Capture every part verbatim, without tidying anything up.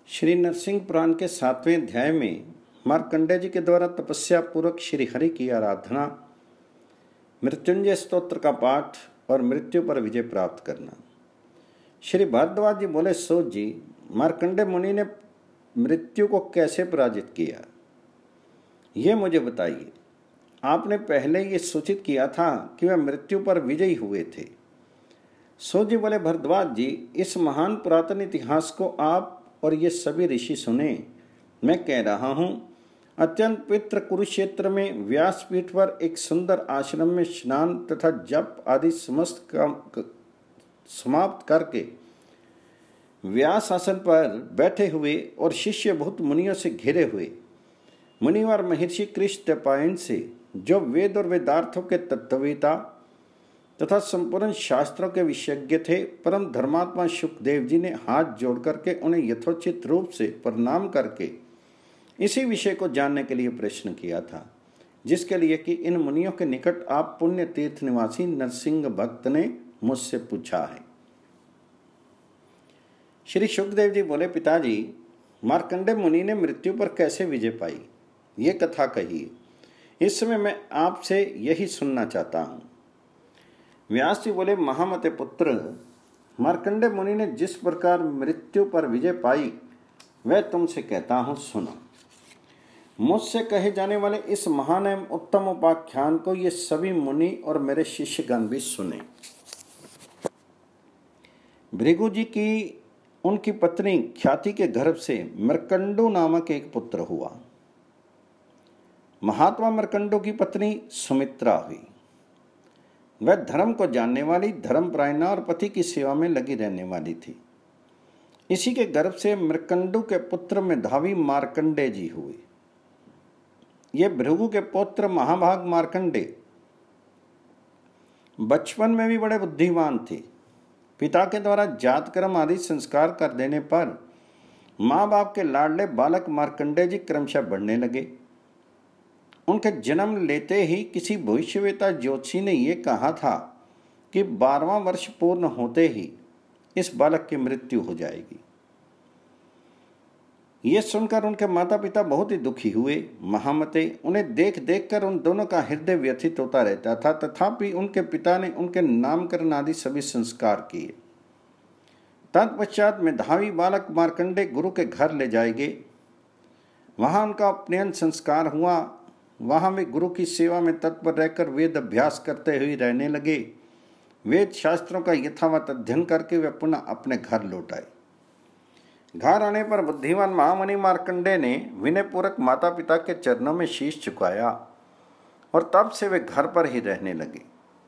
श्री नरसिंह पुराण के सातवें अध्याय में मार्कंडेय जी के द्वारा तपस्या पूर्वक श्री हरि की आराधना, मृत्युंजय स्तोत्र का पाठ और मृत्यु पर विजय प्राप्त करना। श्री भारद्वाज जी बोले, सो जी, मार्कंडेय मुनि ने मृत्यु को कैसे पराजित किया, ये मुझे बताइए। आपने पहले ये सूचित किया था कि वह मृत्यु पर विजयी हुए थे। सो जी बोले, भरद्वाज जी, इस महान पुरातन इतिहास को आप और ये सभी ऋषि सुने। मैं कह रहा हूँ, अत्यंत पवित्र कुरुक्षेत्र में व्यासपीठ पर एक सुंदर आश्रम में स्नान तथा जप आदि समस्त काम समाप्त करके व्यास आसन पर बैठे हुए और शिष्य बहुत मुनियों से घिरे हुए मुनिवर महर्षि कृष्ण द्वैपायन से, जो वेद और वेदार्थों के तत्ववेता तथा संपूर्ण शास्त्रों के विशेषज्ञ थे, परम धर्मात्मा शुकदेव जी ने हाथ जोड़ करके उन्हें यथोचित रूप से प्रणाम करके इसी विषय को जानने के लिए प्रश्न किया था, जिसके लिए कि इन मुनियों के निकट आप पुण्य तीर्थ निवासी नरसिंह भक्त ने मुझसे पूछा है। श्री शुकदेव जी बोले, पिताजी, मार्कंडेय मुनि ने मृत्यु पर कैसे विजय पाई, ये कथा कहिए। इस समय मैं आपसे यही सुनना चाहता हूँ। व्यास जी बोले, महामते पुत्र, मार्कंडेय मुनि ने जिस प्रकार मृत्यु पर विजय पाई वह तुमसे कहता हूँ, सुनो। मुझसे कहे जाने वाले इस महान एवं उत्तम उपाख्यान को ये सभी मुनि और मेरे शिष्यगण भी सुने। भृगु जी की उनकी पत्नी ख्याति के गर्भ से मर्कंडु नामक एक पुत्र हुआ। महात्मा मर्कंडु की पत्नी सुमित्रा हुई। वह धर्म को जानने वाली, धर्मपरायणा और पति की सेवा में लगी रहने वाली थी। इसी के गर्भ से मर्कंडु के पुत्र मेधावी मार्कंडेय जी हुए। ये भृगु के पुत्र महाभाग मार्कंडेय बचपन में भी बड़े बुद्धिमान थे। पिता के द्वारा जातकर्म आदि संस्कार कर देने पर माँ बाप के लाडले बालक मार्कंडेय जी क्रमशः बढ़ने लगे। उनके जन्म लेते ही किसी भविष्यवेता ज्योतिषी ने यह कहा था कि बारहवां वर्ष पूर्ण होते ही इस बालक की मृत्यु हो जाएगी। ये सुनकर उनके माता पिता बहुत ही दुखी हुए। महामते, उन्हें देख देख कर उन दोनों का हृदय व्यथित होता रहता था, तथापि उनके पिता ने उनके नामकरण आदि सभी संस्कार किए। तत्पश्चात मेधावी बालक मार्कंडेय गुरु के घर ले जाए गए। वहां उनका उपनयन संस्कार हुआ। वहां वे गुरु की सेवा में तत्पर रहकर वेद अभ्यास करते हुए रहने लगे। वेद शास्त्रों का यथावत अध्ययन करके वे पुनः अपने घर लौट आए। घर आने पर बुद्धिमान महामुनि मार्कंडेय ने विनयपूर्वक माता पिता के चरणों में शीश झुकाया और तब से वे घर पर ही रहने लगे।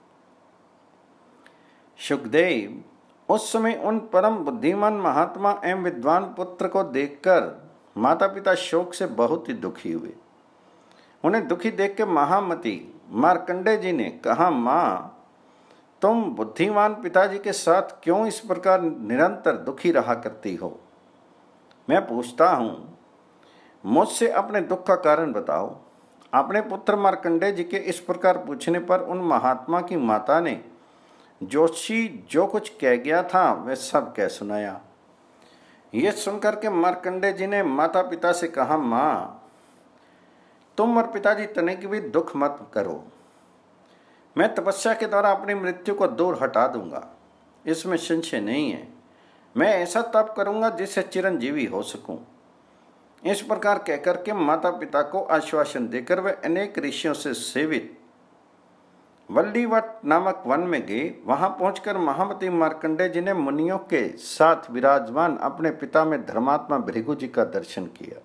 शुकदेव उस समय उन परम बुद्धिमान महात्मा एवं विद्वान पुत्र को देखकर माता पिता शोक से बहुत ही दुखी हुए। उन्हें दुखी देख के महामती मार्कंडेय जी ने कहा, माँ, तुम बुद्धिमान पिताजी के साथ क्यों इस प्रकार निरंतर दुखी रहा करती हो? मैं पूछता हूँ, मुझसे अपने दुख का कारण बताओ। अपने पुत्र मार्कंडेय जी के इस प्रकार पूछने पर उन महात्मा की माता ने ज्योतिषी जो कुछ कह गया था वह सब कह सुनाया। ये सुनकर के मार्कंडेय जी ने माता पिता से कहा, माँ, तुम और पिताजी तनिक भी दुख मत करो। मैं तपस्या के द्वारा अपनी मृत्यु को दूर हटा दूंगा, इसमें संशय नहीं है। मैं ऐसा तप करूंगा जिससे चिरंजीवी हो सकूं। इस प्रकार कहकर के माता पिता को आश्वासन देकर वे अनेक ऋषियों से सेवित वल्लीवट नामक वन में गए। वहां पहुंचकर महामती मार्कंडेय जी ने मुनियों के साथ विराजमान अपने पिता में धर्मात्मा भृगु जी का दर्शन किया।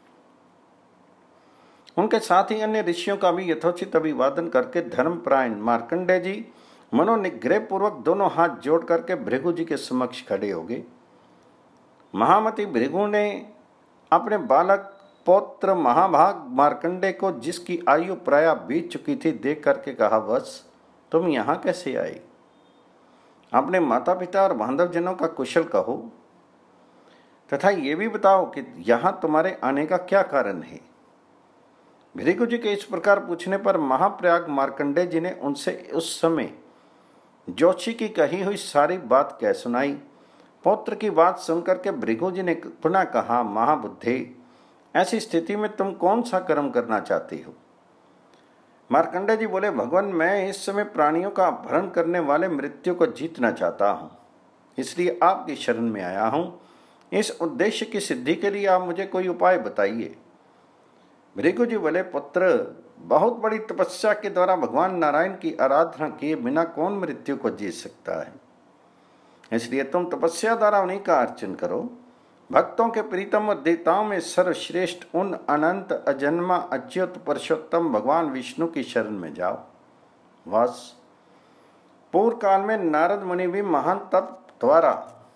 उनके साथ ही अन्य ऋषियों का भी यथोचित अभिवादन करके धर्मपरायण मार्कंडेय जी मनोनिग्रह पूर्वक दोनों हाथ जोड़ करके भृगु जी के समक्ष खड़े हो गए। महामती भृगु ने अपने बालक पौत्र महाभाग मार्कंडेय को, जिसकी आयु प्राय बीत चुकी थी, देख करके कहा, वत्स, तुम यहाँ कैसे आए? अपने माता पिता और बांधवजनों का कुशल कहो तथा ये भी बताओ कि यहाँ तुम्हारे आने का क्या कारण है। भृगु जी के इस प्रकार पूछने पर महाप्रयाग मार्कंडेय जी ने उनसे उस समय ज्योतिषी की कही हुई सारी बात कह सुनाई। पौत्र की बात सुनकर के भृगु जी ने पुनः कहा, महाबुद्धे, ऐसी स्थिति में तुम कौन सा कर्म करना चाहती हो? मार्कंडेय जी बोले, भगवान, मैं इस समय प्राणियों का अपहरण करने वाले मृत्यु को जीतना चाहता हूँ, इसलिए आपकी शरण में आया हूँ। इस उद्देश्य की सिद्धि के लिए आप मुझे कोई उपाय बताइए। भृगु जी बोले, पुत्र, बहुत बड़ी तपस्या के द्वारा भगवान नारायण की आराधना किए बिना कौन मृत्यु को जीत सकता है? इसलिए तुम तपस्या द्वारा उन्हीं का अर्चन करो। भक्तों के प्रीतम और देवताओं में सर्वश्रेष्ठ उन अनंत अजन्मा अच्युत पुरुषोत्तम भगवान विष्णु की शरण में जाओ। बस पूर्व काल में नारद मुनि भी महान तप द्वारा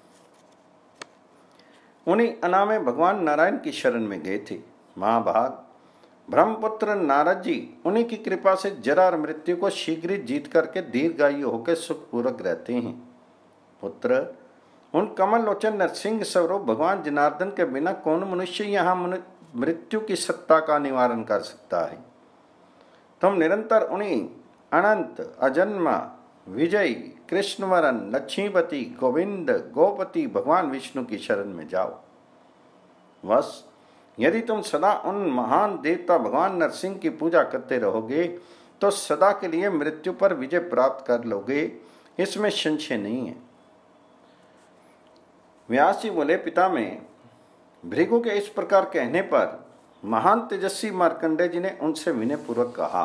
उन्हीं अनामे भगवान नारायण की शरण में गए थे। महाभाग, ब्रह्मपुत्र नारद जी उन्हीं की कृपा से जरा और मृत्यु को शीघ्र ही जीत करके दीर्घायु होकर सुखपूर्वक रहते हैं। पुत्र, उन कमल लोचन नरसिंह स्वरूप भगवान जनार्दन के बिना कौन मनुष्य यहाँ मृत्यु की सत्ता का निवारण कर सकता है? तुम निरंतर उन्हीं अनंत अजन्मा विजयी कृष्णवरन लक्ष्मीपति गोविंद गोपति भगवान विष्णु की शरण में जाओ। बस यदि तुम सदा उन महान देवता भगवान नरसिंह की पूजा करते रहोगे तो सदा के लिए मृत्यु पर विजय प्राप्त कर लोगे, इसमें संशय नहीं है। व्यास जी बोले, पिता, में भृगु के इस प्रकार कहने पर महान तेजस्वी मार्कंडेय जी ने उनसे विनय पूर्वक कहा।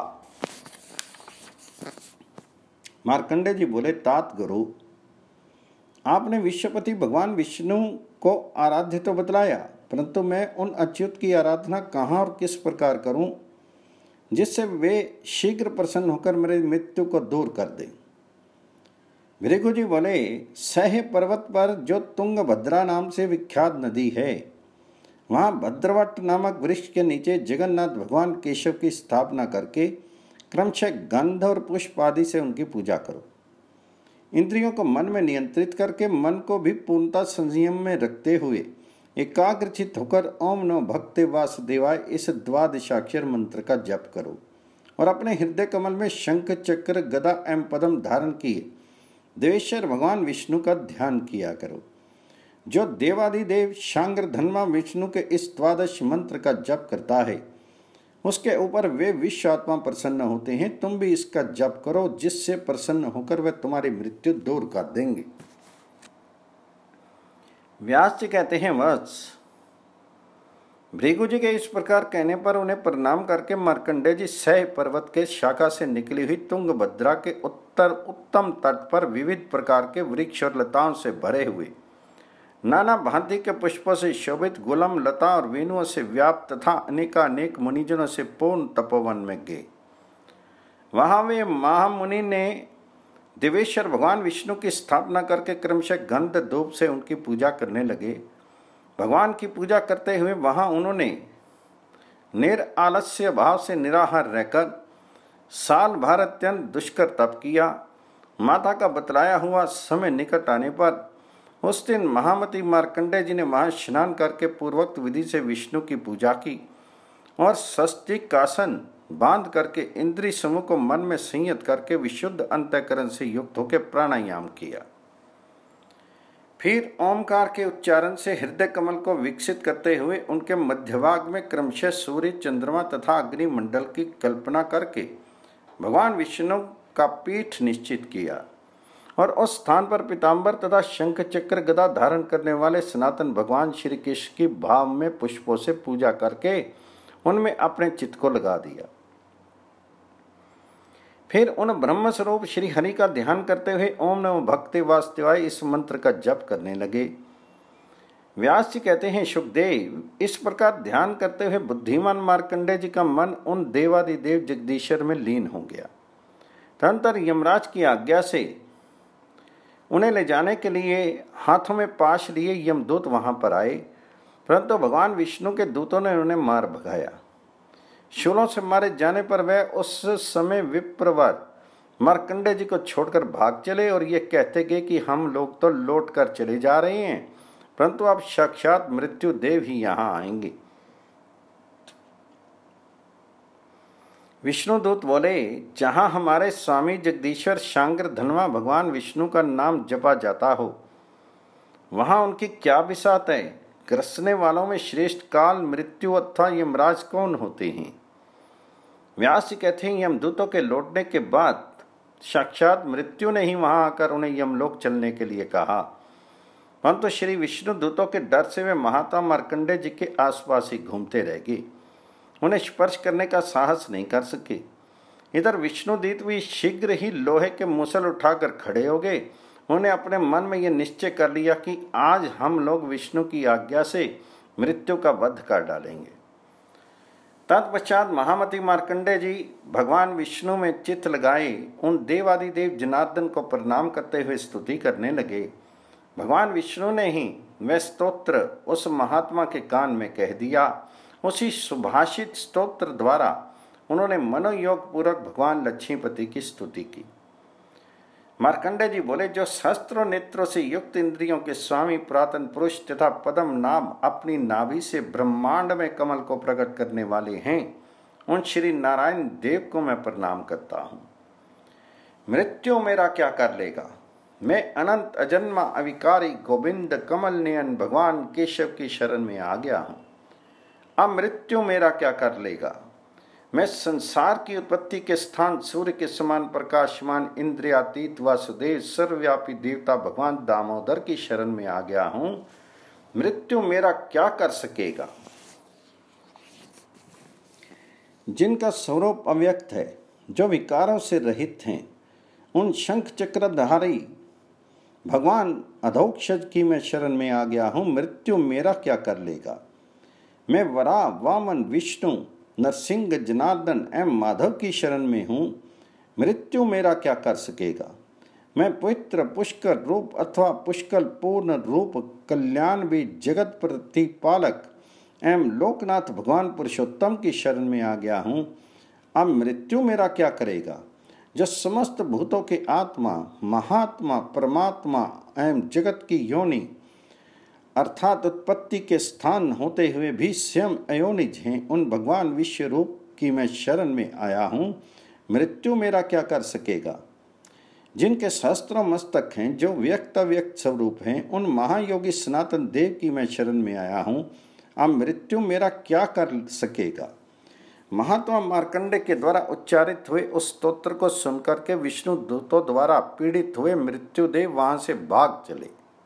मार्कंडेय जी बोले, तात गुरु, आपने विश्वपति भगवान विष्णु को आराध्य तो बतलाया, परंतु मैं उन अच्युत की आराधना कहाँ और किस प्रकार करूं जिससे वे शीघ्र प्रसन्न होकर मेरे मृत्यु को दूर कर दें? भृगु जी बोले, सह पर्वत पर जो तुंगभद्रा नाम से विख्यात नदी है, वहाँ भद्रवट नामक वृक्ष के नीचे जगन्नाथ भगवान केशव की स्थापना करके क्रमशः गंध और पुष्प आदि से उनकी पूजा करो। इंद्रियों को मन में नियंत्रित करके मन को भी पूर्णता संयम में रखते हुए एकाग्रचित होकर ओम नमो भगवते वासुदेवाय इस द्वादशाक्षर मंत्र का जप करो और अपने हृदय कमल में शंख चक्र गदा एवं पद्म धारण किए देवेश्वर भगवान विष्णु का ध्यान किया करो। जो देवादिदेव शांग्र धन्मा विष्णु के इस द्वादश मंत्र का जप करता है उसके ऊपर वे विश्व आत्मा प्रसन्न होते हैं। तुम भी इसका जप करो, जिससे प्रसन्न होकर वे तुम्हारी मृत्यु दूर कर देंगे। व्यास जी कहते हैं, वत्स, भृगु जी के इस प्रकार कहने पर उन्हें प्रणाम करके मार्कंडेय जी सह पर्वत के शाखा से निकली हुई तुंगभद्रा के उत्तर उत्तम तट पर विविध प्रकार के वृक्ष और लताओं से भरे हुए नाना भांति के पुष्पों से शोभित गुलम लता और वेणुओं से व्याप्त तथा अनेकानेक मुनिजनों से पूर्ण तपोवन में गए। वहां वे महामुनि ने देवेश्वर भगवान विष्णु की स्थापना करके क्रमशः गंध धूप से उनकी पूजा करने लगे। भगवान की पूजा करते हुए वहां उन्होंने निरालस्य भाव से निराहार रहकर साल भर अत्यंत दुष्कर तप किया। माता का बतलाया हुआ समय निकट आने पर उस दिन महामती मार्कंडेय जी ने वहां स्नान करके पूर्वोक्त विधि से विष्णु की पूजा की और स्वस्तिकासन बांध करके इंद्रिय समूह को मन में संयत करके विशुद्ध अंतःकरण से युक्त होकर प्राणायाम किया। फिर ओमकार के उच्चारण से हृदय कमल को विकसित करते हुए उनके मध्यभाग में क्रमशः सूर्य, चंद्रमा तथा अग्नि मंडल की कल्पना करके भगवान विष्णु का पीठ निश्चित किया और उस स्थान पर पीताम्बर तथा शंख चक्र गदा धारण करने वाले सनातन भगवान श्री कृष्ण की भाव में पुष्पों से पूजा करके उनमें अपने चित्त को लगा दिया। फिर उन ब्रह्म स्वरूप श्री हरि का ध्यान करते हुए ओम नमो भगवते वासुदेवाय इस मंत्र का जप करने लगे। व्यास जी कहते हैं, सुखदेव, इस प्रकार ध्यान करते हुए बुद्धिमान मार्कंडेय जी का मन उन देवादिदेव जगदीश्वर में लीन हो गया। तदनंतर यमराज की आज्ञा से उन्हें ले जाने के लिए हाथों में पाश लिए यमदूत वहां पर आए, परंतु भगवान विष्णु के दूतों ने उन्हें मार भगाया। शूलों से मारे जाने पर वह उस समय विप्रवर मार्कंडेय जी को छोड़कर भाग चले और ये कहते गए कि हम लोग तो लौट कर चले जा रहे हैं, परंतु अब साक्षात मृत्यु देव ही यहाँ आएंगे। विष्णुदूत बोले, जहाँ हमारे स्वामी जगदीश्वर शांग्र धनवा भगवान विष्णु का नाम जपा जाता हो वहां उनकी क्या बिसात है? ग्रसने वालों में श्रेष्ठ काल, मृत्यु अथवा यमराज कौन होते हैं? व्यास जी कहते हैं, यमदूतों के लौटने के बाद साक्षात मृत्यु ने ही वहां आकर उन्हें यमलोक चलने के लिए कहा, परंतु श्री विष्णु दूतों के डर से वे महात्मा मार्कंडेय जी के आसपास ही घूमते रह गए, उन्हें स्पर्श करने का साहस नहीं कर सके। इधर विष्णुदूत भी शीघ्र ही लोहे के मुसल उठाकर खड़े हो गए। उन्होंने अपने मन में यह निश्चय कर लिया कि आज हम लोग विष्णु की आज्ञा से मृत्यु का वध कर डालेंगे। तत्पश्चात महामती मार्कंडेय जी भगवान विष्णु में चित्त लगाए उन देवादिदेव जनार्दन को प्रणाम करते हुए स्तुति करने लगे। भगवान विष्णु ने ही वह स्तोत्र उस महात्मा के कान में कह दिया। उसी सुभाषित स्तोत्र द्वारा उन्होंने मनोयोग पूर्वक भगवान लक्ष्मीपति की स्तुति की। मार्कंडेय जी बोले, जो सहस्त्रों नेत्रों से युक्त इंद्रियों के स्वामी पुरातन पुरुष तथा पद्म नाम अपनी नाभि से ब्रह्मांड में कमल को प्रकट करने वाले हैं, उन श्री नारायण देव को मैं प्रणाम करता हूँ। मृत्यु मेरा क्या कर लेगा? मैं अनंत अजन्मा अविकारी गोविंद कमल नयन भगवान केशव की शरण में आ गया हूँ। अब मृत्यु मेरा क्या कर लेगा? मैं संसार की उत्पत्ति के स्थान सूर्य के समान प्रकाशमान इंद्रियातीत वासुदेव सर्वव्यापी देवता भगवान दामोदर की शरण में आ गया हूं। मृत्यु मेरा क्या कर सकेगा? जिनका स्वरूप अव्यक्त है, जो विकारों से रहित हैं, उन शंख चक्रधारी भगवान अधोक्षज की मैं शरण में आ गया हूं। मृत्यु मेरा क्या कर लेगा? मैं वराह, वामन, विष्णु, नरसिंह, जनार्दन एवं माधव की शरण में हूँ। मृत्यु मेरा क्या कर सकेगा? मैं पवित्र पुष्कर रूप अथवा पुष्कल पूर्ण रूप कल्याण भी जगत प्रतिपालक एवं लोकनाथ भगवान पुरुषोत्तम की शरण में आ गया हूँ। अब मृत्यु मेरा क्या करेगा? जो समस्त भूतों के आत्मा, महात्मा, परमात्मा एवं जगत की योनि अर्थात उत्पत्ति के स्थान होते हुए भी स्वयं अयोनिज हैं, उन भगवान विश्व रूप की मैं शरण में आया हूँ। मृत्यु मेरा क्या कर सकेगा? जिनके सहस्त्रों मस्तक हैं, जो व्यक्त अव्यक्त स्वरूप हैं, उन महायोगी सनातन देव की मैं शरण में आया हूँ। अब मृत्यु मेरा क्या कर सकेगा? महात्मा मार्कंडेय के द्वारा उच्चारित हुए उस स्तोत्र को सुनकर के विष्णु दूतों द्वारा पीड़ित हुए मृत्युदेव वहां से भाग चले।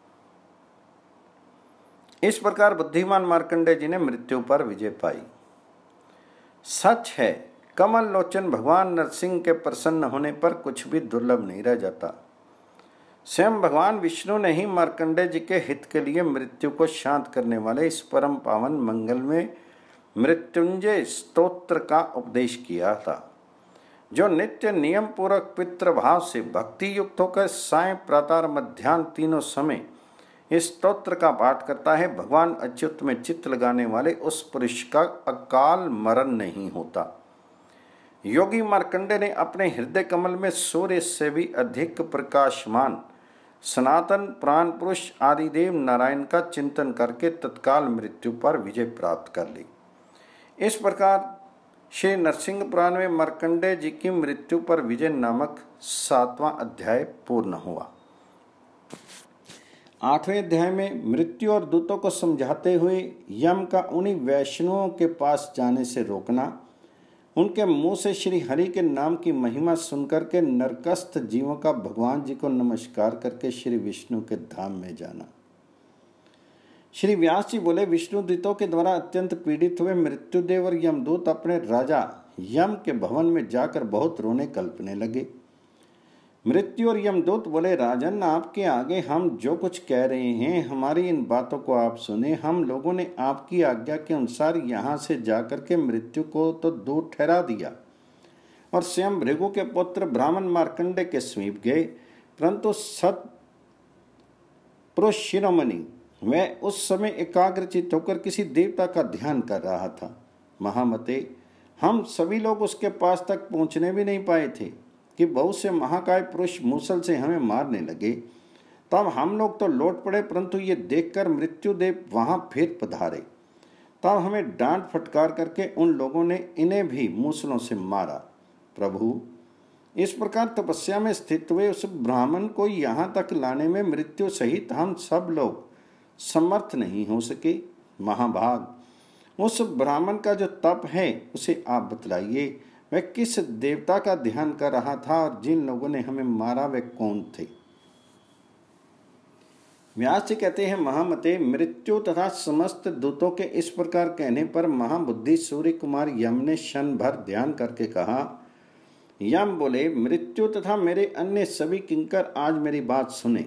इस प्रकार बुद्धिमान मार्कंडेय जी ने मृत्यु पर विजय पाई। सच है, कमल लोचन भगवान नरसिंह के प्रसन्न होने पर कुछ भी दुर्लभ नहीं रह जाता। स्वयं भगवान विष्णु ने ही मार्कंडेय जी के हित के लिए मृत्यु को शांत करने वाले इस परम पावन मंगल में मृत्युंजय स्तोत्र का उपदेश किया था, जो नित्य नियम पूर्वक पितृभाव से भक्ति युक्त होकर साय, प्रातः, मध्याह्न तीनों समय इस स्तोत्र का पाठ करता है। भगवान अच्युत में चित्त लगाने वाले उस पुरुष का अकाल मरण नहीं होता। योगी मार्कंडेय ने अपने हृदय कमल में सूर्य से भी अधिक प्रकाशमान सनातन प्राण पुरुष आदिदेव नारायण का चिंतन करके तत्काल मृत्यु पर विजय प्राप्त कर ली। इस प्रकार श्री नरसिंह पुराण में मार्कंडेय जी की मृत्यु पर विजय नामक सातवां अध्याय पूर्ण हुआ। आठवें अध्याय में मृत्यु और दूतों को समझाते हुए यम का उन्हीं वैष्णवों के पास जाने से रोकना, उनके मुंह से श्री हरि के नाम की महिमा सुनकर के नरकस्थ जीवों का भगवान जी को नमस्कार करके श्री विष्णु के धाम में जाना। श्री व्यास जी बोले, विष्णु दूतों के द्वारा अत्यंत पीड़ित हुए मृत्युदेव और यमदूत अपने राजा यम के भवन में जाकर बहुत रोने कल्पने लगे। मृत्यु और यमदूत बोले, राजन, आपके आगे हम जो कुछ कह रहे हैं, हमारी इन बातों को आप सुने। हम लोगों ने आपकी आज्ञा के अनुसार यहाँ से जाकर के मृत्यु को तो दूर ठहरा दिया और स्वयं भृगु के पुत्र ब्राह्मण मार्कंडेय के समीप गए, परंतु सत पुरुष शिरोमणि वह उस समय एकाग्रचित होकर किसी देवता का ध्यान कर रहा था। महामते, हम सभी लोग उसके पास तक पहुँचने भी नहीं पाए थे कि बहुत से महाकाय पुरुष मूसल से हमें मारने लगे। तब हम लोग तो लौट पड़े, परंतु ये देखकर मृत्युदेव वहां फिर पधारे। तब हमें डांट फटकार करके उन लोगों ने इन्हें भी मूसलों से मारा। प्रभु, इस प्रकार तपस्या में स्थित हुए उस ब्राह्मण को यहाँ तक लाने में मृत्यु सहित हम सब लोग समर्थ नहीं हो सके। महाभाग, उस ब्राह्मण का जो तप है उसे आप बतलाइए। वह किस देवता का ध्यान कर रहा था और जिन लोगों ने हमें मारा वे कौन थे? व्यास जी कहते हैं, महामते, मृत्यु तथा समस्त दूतों के इस प्रकार कहने पर महाबुद्धि सूर्य कुमार यम ने क्षण भर ध्यान करके कहा। यम बोले, मृत्यु तथा मेरे अन्य सभी किंकर आज मेरी बात सुने।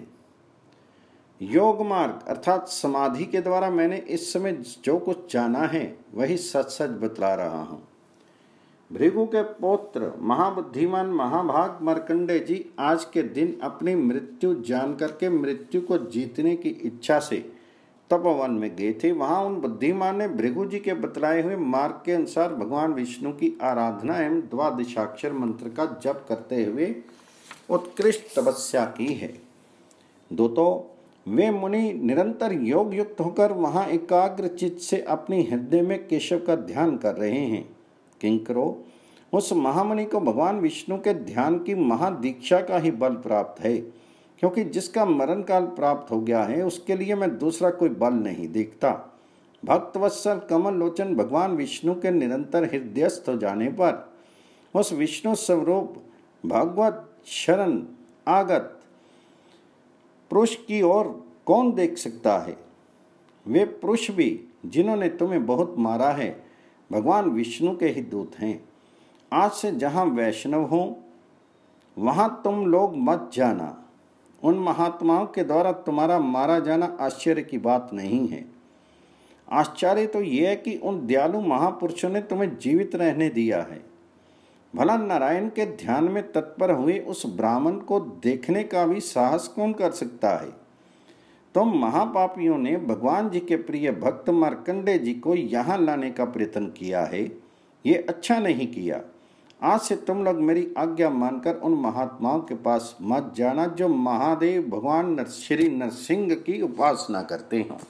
योग मार्ग अर्थात समाधि के द्वारा मैंने इस समय जो कुछ जाना है वही सच सच बतला रहा हूँ। भृगु के पौत्र महाबुद्धिमान महाभाग मार्कंडेय जी आज के दिन अपनी मृत्यु जान करके मृत्यु को जीतने की इच्छा से तपोवन में गए थे। वहां उन बुद्धिमान ने भृगु जी के बतलाए हुए मार्ग के अनुसार भगवान विष्णु की आराधना एवं द्वादशाक्षर मंत्र का जप करते हुए उत्कृष्ट तपस्या की है। दोस्तों, वे मुनि निरंतर योग युक्त होकर वहां एकाग्र चित्त से अपनी हृदय में केशव का ध्यान कर रहे हैं। किंकरो, उस महामुनि को भगवान विष्णु के ध्यान की महादीक्षा का ही बल प्राप्त है, क्योंकि जिसका मरण काल प्राप्त हो गया है उसके लिए मैं दूसरा कोई बल नहीं देखता। भक्तवत्सल कमल लोचन भगवान विष्णु के निरंतर हृदयस्थ हो जाने पर उस विष्णु स्वरूप भगवत शरण आगत पुरुष की ओर कौन देख सकता है? वे पुरुष भी जिन्होंने तुम्हें बहुत मारा है भगवान विष्णु के ही दूत हैं। आज से जहाँ वैष्णव हो वहाँ तुम लोग मत जाना। उन महात्माओं के द्वारा तुम्हारा मारा जाना आश्चर्य की बात नहीं है। आश्चर्य तो यह है कि उन दयालु महापुरुषों ने तुम्हें जीवित रहने दिया है। भला नारायण के ध्यान में तत्पर हुए उस ब्राह्मण को देखने का भी साहस कौन कर सकता है? तुम महापापियों ने भगवान जी के प्रिय भक्त मार्कंडेय जी को यहाँ लाने का प्रयत्न किया है। ये अच्छा नहीं किया। आज से तुम लोग मेरी आज्ञा मानकर उन महात्माओं के पास मत जाना जो महादेव भगवान श्री नरसिंह की उपासना करते हो।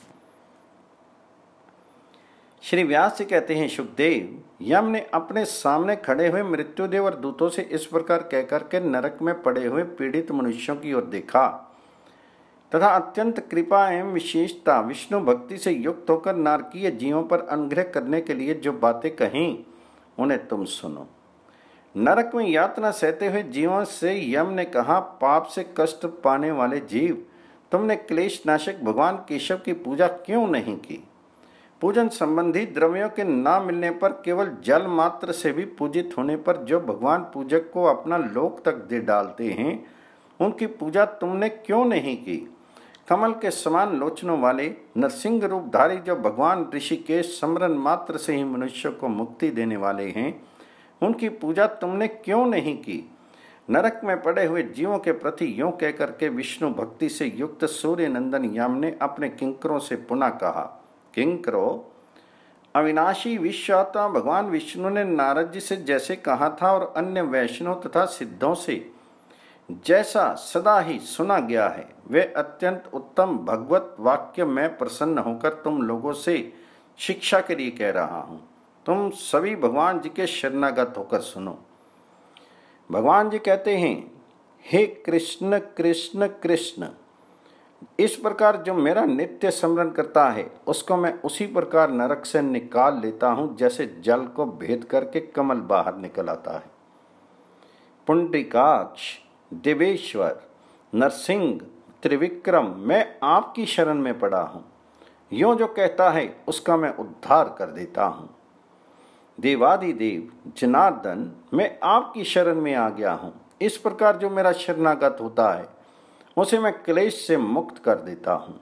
श्री व्यास जी कहते हैं, शुकदेव, यम ने अपने सामने खड़े हुए मृत्युदेव और दूतों से इस प्रकार कहकर के नरक में पड़े हुए पीड़ित मनुष्यों की ओर देखा तथा अत्यंत कृपा एवं विशेषता विष्णु भक्ति से युक्त होकर नारकीय जीवों पर अनुग्रह करने के लिए जो बातें कहीं उन्हें तुम सुनो। नरक में यातना सहते हुए जीवों से यम ने कहा, पाप से कष्ट पाने वाले जीव, तुमने क्लेश नाशक भगवान केशव की पूजा क्यों नहीं की? पूजन संबंधी द्रव्यों के ना मिलने पर केवल जल मात्र से भी पूजित होने पर जो भगवान पूजक को अपना लोक तक दे डालते हैं उनकी पूजा तुमने क्यों नहीं की? कमल के समान लोचनों वाले नरसिंह रूपधारी जो भगवान ऋषिकेश स्मरण मात्र से ही मनुष्य को मुक्ति देने वाले हैं उनकी पूजा तुमने क्यों नहीं की? नरक में पड़े हुए जीवों के प्रति यों कहकर के विष्णु भक्ति से युक्त सूर्य नंदन यम ने अपने किंकरों से पुनः कहा, किंकरो, अविनाशी विश्वात्मा भगवान विष्णु ने नारद जी से जैसे कहा था और अन्य वैष्णव तथा सिद्धों से जैसा सदा ही सुना गया है वे अत्यंत उत्तम भगवत वाक्य में प्रसन्न होकर तुम लोगों से शिक्षा के लिए कह रहा हूँ। तुम सभी भगवान जी के शरणागत होकर सुनो। भगवान जी कहते हैं, हे कृष्ण कृष्ण कृष्ण, इस प्रकार जो मेरा नित्य स्मरण करता है उसको मैं उसी प्रकार नरक से निकाल लेता हूँ जैसे जल को भेद करके कमल बाहर निकल आता है। पुंडरीकाक्ष, देवेश्वर, नरसिंह, त्रिविक्रम, मैं आपकी शरण में पड़ा हूँ। यो जो कहता है उसका मैं उद्धार कर देता हूँ। देवादिदेव, जनार्दन, मैं आपकी शरण में आ गया हूँ। इस प्रकार जो मेरा शरणागत होता है उसे मैं क्लेश से मुक्त कर देता हूँ।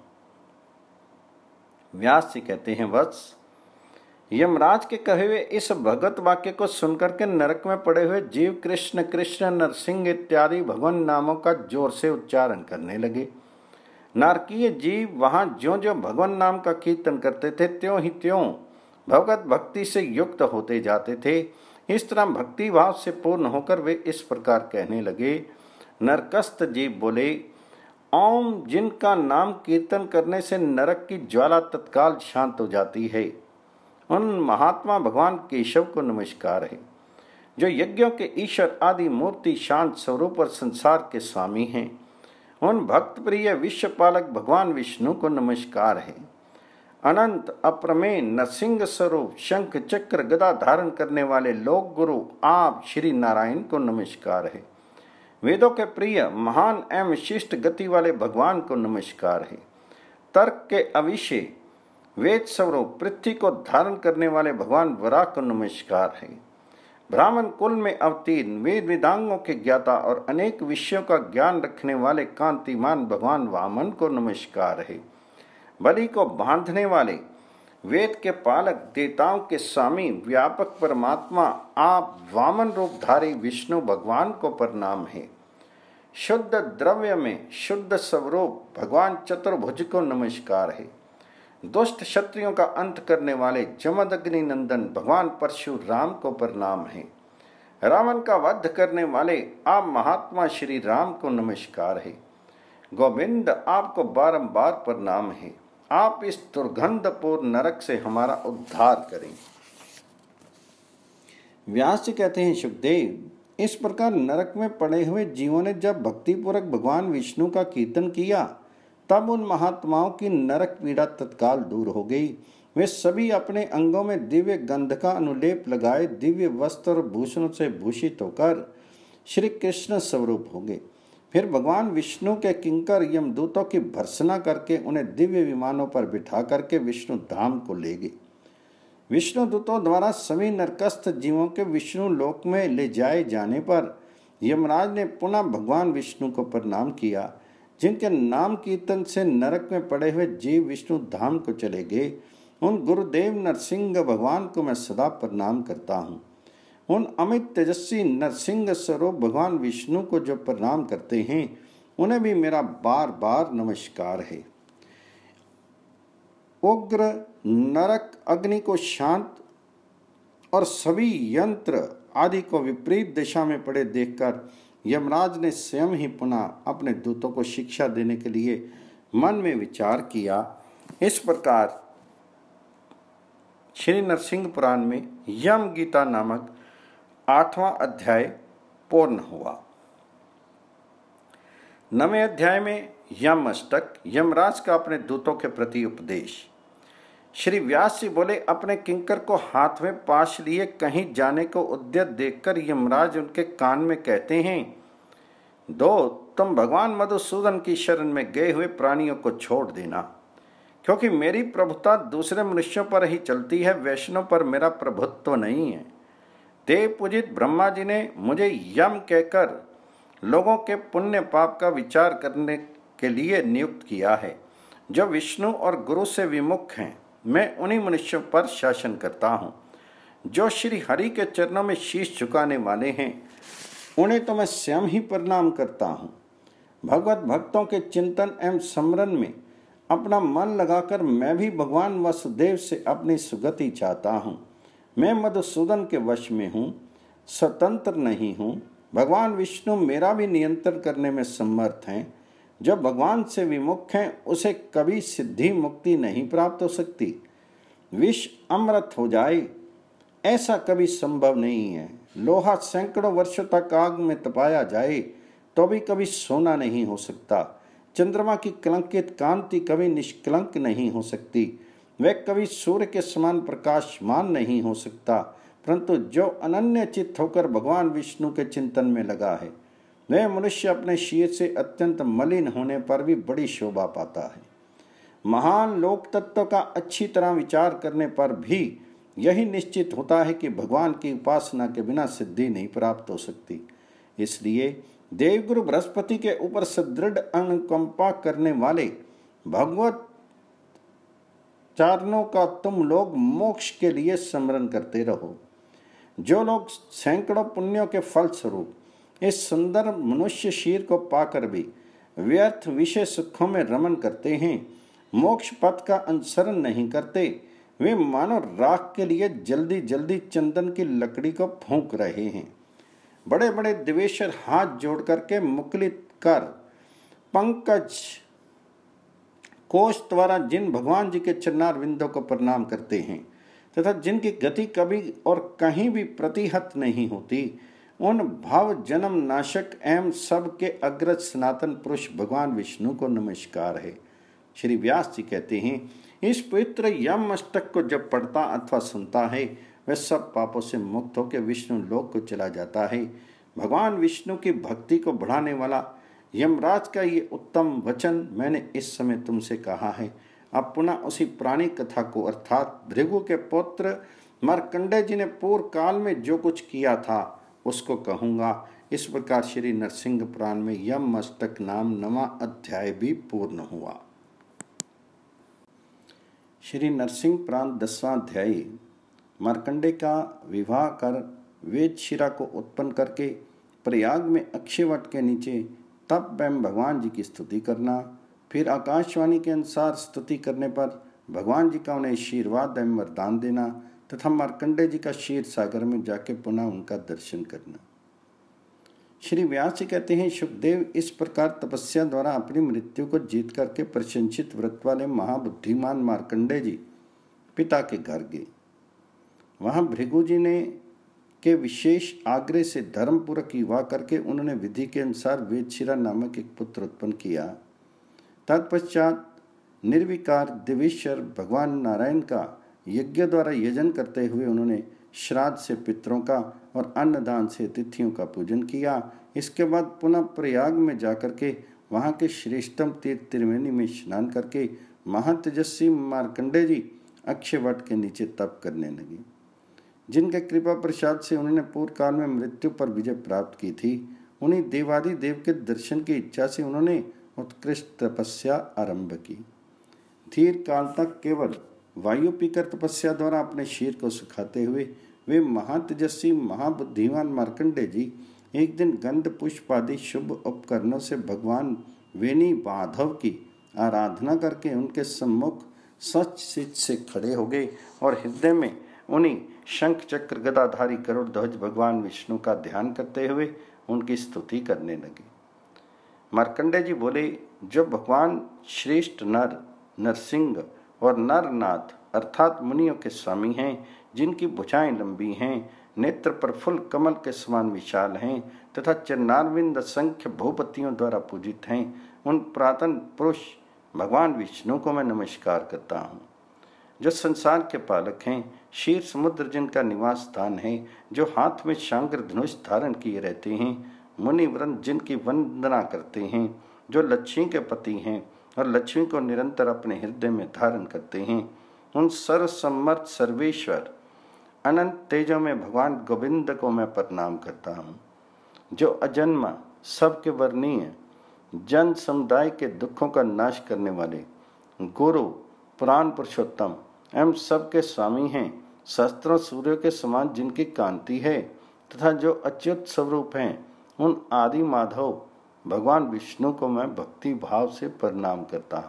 व्यास जी कहते हैं, वत्स, यमराज के कहे हुए इस भगवत वाक्य को सुनकर के नरक में पड़े हुए जीव कृष्ण कृष्ण नरसिंह इत्यादि भगवान नामों का जोर से उच्चारण करने लगे। नारकीय जीव वहां ज्यों ज्यों भगवान नाम का कीर्तन करते थे त्यों ही त्यों भगवत भक्ति से युक्त होते जाते थे। इस तरह भक्ति भाव से पूर्ण होकर वे इस प्रकार कहने लगे। नरकस्त जीव बोले, ओम, जिनका नाम कीर्तन करने से नरक की ज्वाला तत्काल शांत हो जाती है, उन महात्मा भगवान केशव को नमस्कार है, जो यज्ञों के ईश्वर आदि मूर्ति शांत स्वरूप और संसार के स्वामी हैं। उन भक्त प्रिय विश्व पालक भगवान विष्णु को नमस्कार है। अनंत अप्रमेय नरसिंह स्वरूप शंख चक्र गदा धारण करने वाले लोक गुरु आप श्री नारायण को नमस्कार है। वेदों के प्रिय महान एवं शिष्ट गति वाले भगवान को नमस्कार है। तर्क के अविषय वेद स्वरूप पृथ्वी को धारण करने वाले भगवान वराह को नमस्कार है। ब्राह्मण कुल में अवतीर्ण वेद वेदांगों के ज्ञाता और अनेक विषयों का ज्ञान रखने वाले कांतिमान भगवान वामन को नमस्कार है। बलि को बांधने वाले वेद के पालक देवताओं के स्वामी व्यापक परमात्मा आप वामन रूपधारी विष्णु भगवान को प्रणाम है। शुद्ध द्रव्य में शुद्ध स्वरूप भगवान चतुर्भुज को नमस्कार है। दुष्ट क्षत्रियों का अंत करने वाले जमदग्नि नंदन भगवान परशुराम को प्रणाम है। रावण का वध करने वाले आप महात्मा श्री राम को नमस्कार है। गोविंद आपको बारंबार प्रणाम है। आप इस दुर्गंधपूर्ण नरक से हमारा उद्धार करें। व्यास जी कहते हैं, सुखदेव, इस प्रकार नरक में पड़े हुए जीवों ने जब भक्तिपूर्वक भगवान विष्णु का कीर्तन किया तब उन महात्माओं की नरक पीड़ा तत्काल दूर हो गई। वे सभी अपने अंगों में दिव्य गंध का अनुलेप लगाए दिव्य वस्त्र और भूषणों से भूषित होकर श्री कृष्ण स्वरूप हो गए। फिर भगवान विष्णु के किंकर यमदूतों की भर्त्सना करके उन्हें दिव्य विमानों पर बिठा करके विष्णु धाम को ले गए। विष्णु दूतों द्वारा सभी नरकस्थ जीवों के विष्णु लोक में ले जाए जाने पर यमराज ने पुनः भगवान विष्णु को प्रणाम किया। जिनके नाम कीर्तन से नरक में पड़े हुए जीव विष्णु धाम को चले गए, उन गुरुदेव नरसिंह भगवान को मैं सदा प्रणाम करता हूँ। उन अमित तेजस्वी नरसिंह स्वरूप भगवान विष्णु को जो प्रणाम करते हैं उन्हें भी मेरा बार बार नमस्कार है। उग्र नरक अग्नि को शांत और सभी यंत्र आदि को विपरीत दिशा में पड़े देखकर यमराज ने स्वयं ही पुनः अपने दूतों को शिक्षा देने के लिए मन में विचार किया। इस प्रकार श्री नरसिंह पुराण में यम गीता नामक आठवां अध्याय पूर्ण हुआ। नवें अध्याय में यम अष्टक यमराज का अपने दूतों के प्रति उपदेश। श्री व्यास जी बोले, अपने किंकर को हाथ में पाश लिए कहीं जाने को उद्यत देखकर यमराज उनके कान में कहते हैं, दो तुम भगवान मधुसूदन की शरण में गए हुए प्राणियों को छोड़ देना, क्योंकि मेरी प्रभुता दूसरे मनुष्यों पर ही चलती है, वैष्णव पर मेरा प्रभुत्व नहीं है। देव पूजित ब्रह्मा जी ने मुझे यम कहकर लोगों के पुण्य पाप का विचार करने के लिए नियुक्त किया है। जो विष्णु और गुरु से विमुख हैं, मैं उन्हीं मनुष्यों पर शासन करता हूँ। जो श्री हरि के चरणों में शीश झुकाने वाले हैं उन्हें तो मैं स्वयं ही प्रणाम करता हूँ। भगवत भक्तों के चिंतन एवं स्मरण में अपना मन लगाकर मैं भी भगवान वासुदेव से अपनी सुगति चाहता हूँ। मैं मधुसूदन के वश में हूँ, स्वतंत्र नहीं हूँ। भगवान विष्णु मेरा भी नियंत्रण करने में समर्थ हैं। जो भगवान से विमुख हैं उसे कभी सिद्धि मुक्ति नहीं प्राप्त हो सकती। विष अमृत हो जाए ऐसा कभी संभव नहीं है। लोहा सैकड़ों वर्षों तक आग में तपाया जाए तो भी कभी सोना नहीं हो सकता। चंद्रमा की कलंकित कांति कभी निष्कलंक नहीं हो सकती। वह कभी सूर्य के समान प्रकाशमान नहीं हो सकता। परंतु जो अनन्य चित्त होकर भगवान विष्णु के चिंतन में लगा है, वह मनुष्य अपने शीर से अत्यंत मलिन होने पर भी बड़ी शोभा पाता है। महान लोक तत्व का अच्छी तरह विचार करने पर भी यही निश्चित होता है कि भगवान की उपासना के बिना सिद्धि नहीं प्राप्त हो सकती। इसलिए देवगुरु बृहस्पति के ऊपर सुदृढ़ अनुकंपा करने वाले भगवत चारणों का तुम लोग मोक्ष के लिए स्मरण करते रहो। जो लोग सैकड़ों पुण्यों के फल स्वरूप इस सुंदर मनुष्य शीर को पाकर भी व्यर्थ विषय सुखों में रमन करते हैं, मोक्ष पथ का अनुसरण नहीं करते, वे मानो राख के लिए जल्दी जल्दी चंदन की लकड़ी को फूंक रहे हैं। बड़े बड़े दिवेश्वर हाथ जोड़ करके मुकुलित कर पंकज कोष द्वारा जिन भगवान जी के चरणारविंदों को प्रणाम करते हैं तथा जिनकी गति कभी और कहीं भी प्रतिहत नहीं होती, उन भाव जन्म नाशक एवं सबके अग्रज सनातन पुरुष भगवान विष्णु को नमस्कार है। श्री व्यास जी कहते हैं, इस पवित्र यम अष्टक को जब पढ़ता अथवा सुनता है वह सब पापों से मुक्त होकर विष्णु लोक को चला जाता है। भगवान विष्णु की भक्ति को बढ़ाने वाला यमराज का ये उत्तम वचन मैंने इस समय तुमसे कहा है। अब पुनः उसी पुरानी कथा को अर्थात भृगु के पुत्र मार्कंडेय जी ने पूर्व काल में जो कुछ किया था उसको कहूँगा। इस प्रकार श्री नरसिंह पुराण में यम अष्टक नाम नवा अध्याय भी पूर्ण हुआ। श्री नरसिंह पुराण दसवां अध्याय मार्कंडेय का विवाह कर वेदशिरा को उत्पन्न करके प्रयाग में अक्षयवट के नीचे तप एवं भगवान जी की स्तुति करना, फिर आकाशवाणी के अनुसार स्तुति करने पर भगवान जी का उन्हें आशीर्वाद एवं वरदान देना तथा मार्कंडेय जी का क्षीर सागर में जाके पुनः उनका दर्शन करना। श्री व्यास जी कहते हैं, सुखदेव इस प्रकार तपस्या द्वारा अपनी मृत्यु को जीत करके प्रशंसित व्रत वाले महाबुद्धिमान मार्कंडेय जी पिता के घर गए। वहां भृगु जी ने के विशेष आग्रह से धर्मपूर्वक विवाह करके उन्होंने विधि के अनुसार वेदशिरा नामक एक पुत्र उत्पन्न किया। तत्पश्चात निर्विकार दिव्येश्वर भगवान नारायण का यज्ञ द्वारा यजन करते हुए उन्होंने श्राद्ध से पितरों का और अन्नदान से अतिथियों का पूजन किया। इसके बाद पुनः प्रयाग में जाकर के वहाँ के श्रेष्ठतम तीर्थ त्रिवेणी में स्नान करके महातेजस्वी मार्कंडेय जी अक्षयवट के नीचे तप करने लगे। जिनके कृपा प्रसाद से उन्होंने पूर्व काल में मृत्यु पर विजय प्राप्त की थी, उन्हीं देवादि देव के दर्शन की इच्छा से उन्होंने उत्कृष्ट तपस्या आरंभ की। दीर्घ काल तक केवल वायु पीकर तपस्या द्वारा अपने शरीर को सुखाते हुए वे महातेजस्वी महाबुद्धिमान मार्कंडेय जी एक दिन गंध पुष्प आदि शुभ उपकरणों से भगवान वेणी माधव की आराधना करके उनके सम्मुख सच सिच से खड़े हो गए और हृदय में उन्हीं शंख चक्र गदाधारी गरुड़ ध्वज भगवान विष्णु का ध्यान करते हुए उनकी स्तुति करने लगे। मार्कंडेय जी बोले, जो भगवान श्रेष्ठ नर नरसिंह और नरनाथ अर्थात मुनियों के स्वामी हैं, जिनकी भुजाएं लंबी हैं, नेत्र पर फुल कमल के समान विशाल हैं तथा चरणारविंद असंख्य भूपतियों द्वारा पूजित हैं, उन पुरातन पुरुष भगवान विष्णु को मैं नमस्कार करता हूँ। जो संसार के पालक हैं, क्षीर समुद्र जिनका निवास स्थान है, जो हाथ में शांग्र धनुष धारण किए रहते हैं, मुनिवृंद जिनकी वंदना करते हैं, जो लक्ष्मी के पति हैं और लक्ष्मी को निरंतर अपने हृदय में धारण करते हैं, उन सर्वसम्मर्थ सर्वेश्वर अनंत तेजों में भगवान गोविंद को मैं प्रणाम करता हूँ। जो अजन्मा सबके वर्णीय जन समुदाय के दुखों का नाश करने वाले गुरु पुराण पुरुषोत्तम एवं सबके स्वामी हैं, शस्त्रों सूर्य के समान जिनकी कांति है तथा जो अच्युत स्वरूप हैं, उन आदि माधव भगवान विष्णु को मैं भक्ति भाव से प्रणाम करता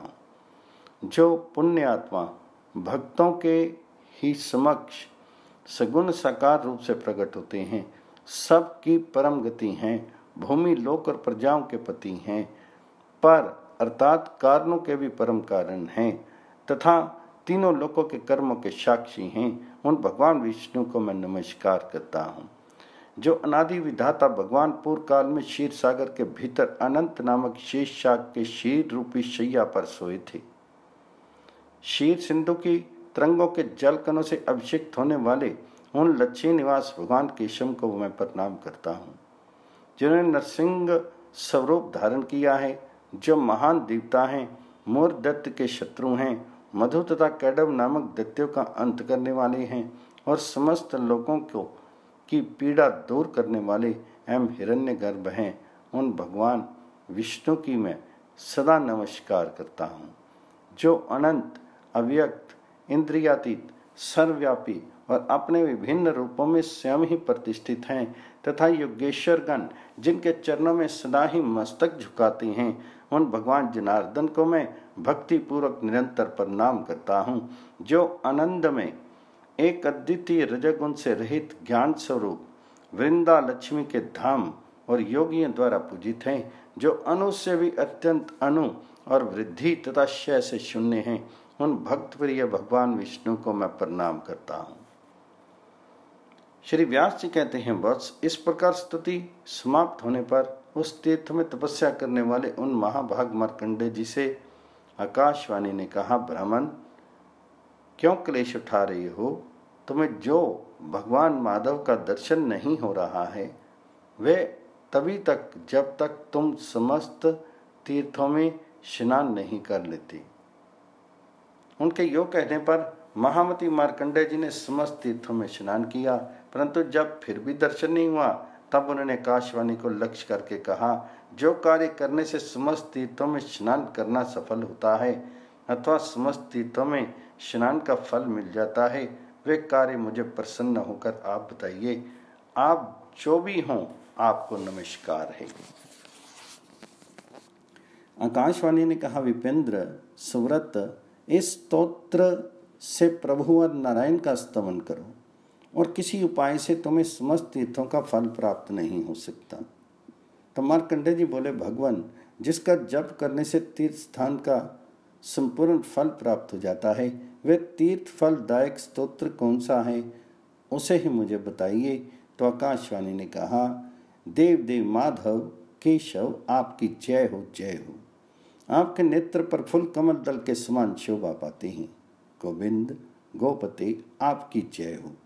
हूँ। जो पुण्य आत्मा भक्तों के ही समक्ष सगुण साकार रूप से प्रकट होते हैं, सबकी परम गति हैं, भूमि लोक और प्रजाओं के पति हैं, पर अर्थात कारणों के भी परम कारण हैं तथा तीनों लोकों के कर्मों के साक्षी हैं, उन भगवान विष्णु को मैं नमस्कार करता हूँ। जो अनादि विधाता भगवान पूर्व काल में क्षीर सागर के भीतर अनंत नामक शेष शाग के क्षीर रूपी शैया पर सोए थे। क्षीर सिंधु की तरंगों के जल कणों से अभिषेक होने वाले उन लक्ष्मी निवास भगवान केशव को मैं प्रणाम करता हूँ, जिन्होंने नरसिंह स्वरूप धारण किया है, जो महान देवता हैं, मोर दैत्य के शत्रु हैं, मधु तथा कैडव नामक दैत्यों का अंत करने वाले हैं और समस्त लोगों को की पीड़ा दूर करने वाले एवं हिरण्यगर्भ हैं, उन भगवान विष्णु की मैं सदा नमस्कार करता हूँ। जो अनंत अव्यक्त इंद्रियातीत सर्वव्यापी और अपने विभिन्न रूपों में स्वयं ही प्रतिष्ठित हैं तथा योगेश्वर गण जिनके चरणों में सदा ही मस्तक झुकाते हैं, उन भगवान जनार्दन को मैं भक्ति पूर्वक निरंतर प्रणाम करता हूँ। जो आनंद में एक अद्वितीय रजगुण से रहित ज्ञान स्वरूप वृंदा लक्ष्मी के धाम और योगियों द्वारा पूजित हैं, जो अणु से भी अत्यंत अणु और वृद्धि तथा क्षय से शून्य हैं, उन भक्त प्रिय भगवान विष्णु को मैं प्रणाम करता हूँ। श्री व्यास जी कहते हैं, वत्स, इस प्रकार स्तुति समाप्त होने पर उस तीर्थ में तपस्या करने वाले उन महाभाग मार्कंडेय जी से आकाशवाणी ने कहा, ब्राह्मण, क्यों क्लेश उठा रही हो? तुम्हें जो भगवान माधव का दर्शन नहीं हो रहा है वे तभी तक जब तक तुम समस्त तीर्थों में स्नान नहीं कर लेती। उनके यो कहने पर महामती मार्कंडेय जी ने समस्त तीर्थों में स्नान किया, परंतु जब फिर भी दर्शन नहीं हुआ तब उन्होंने आकाशवाणी को लक्ष्य करके कहा, जो कार्य करने से समस्त तीर्थों में स्नान करना सफल होता है अथवा समस्त तीर्थों में स्नान का फल मिल जाता है, वे कार्य मुझे प्रसन्न होकर आप बताइए। आप जो भी हों, आपको नमस्कार है। आकाशवाणी ने कहा, विपेंद्र सुव्रत, इस स्तोत्र से प्रभु और नारायण का स्तवन करो और किसी उपाय से तुम्हें समस्त तीर्थों का फल प्राप्त नहीं हो सकता। तो मार्कंडेय जी बोले, भगवान, जिसका जप करने से तीर्थ स्थान का संपूर्ण फल प्राप्त हो जाता है, वे तीर्थ फलदायक स्तोत्र कौन सा है, उसे ही मुझे बताइए। तो आकाशवाणी ने कहा, देव देव माधव केशव, आपकी जय हो जय हो। आपके नेत्र पर फुल कमल दल के समान शोभा पाते हैं। गोविंद गोपते, आपकी जय हो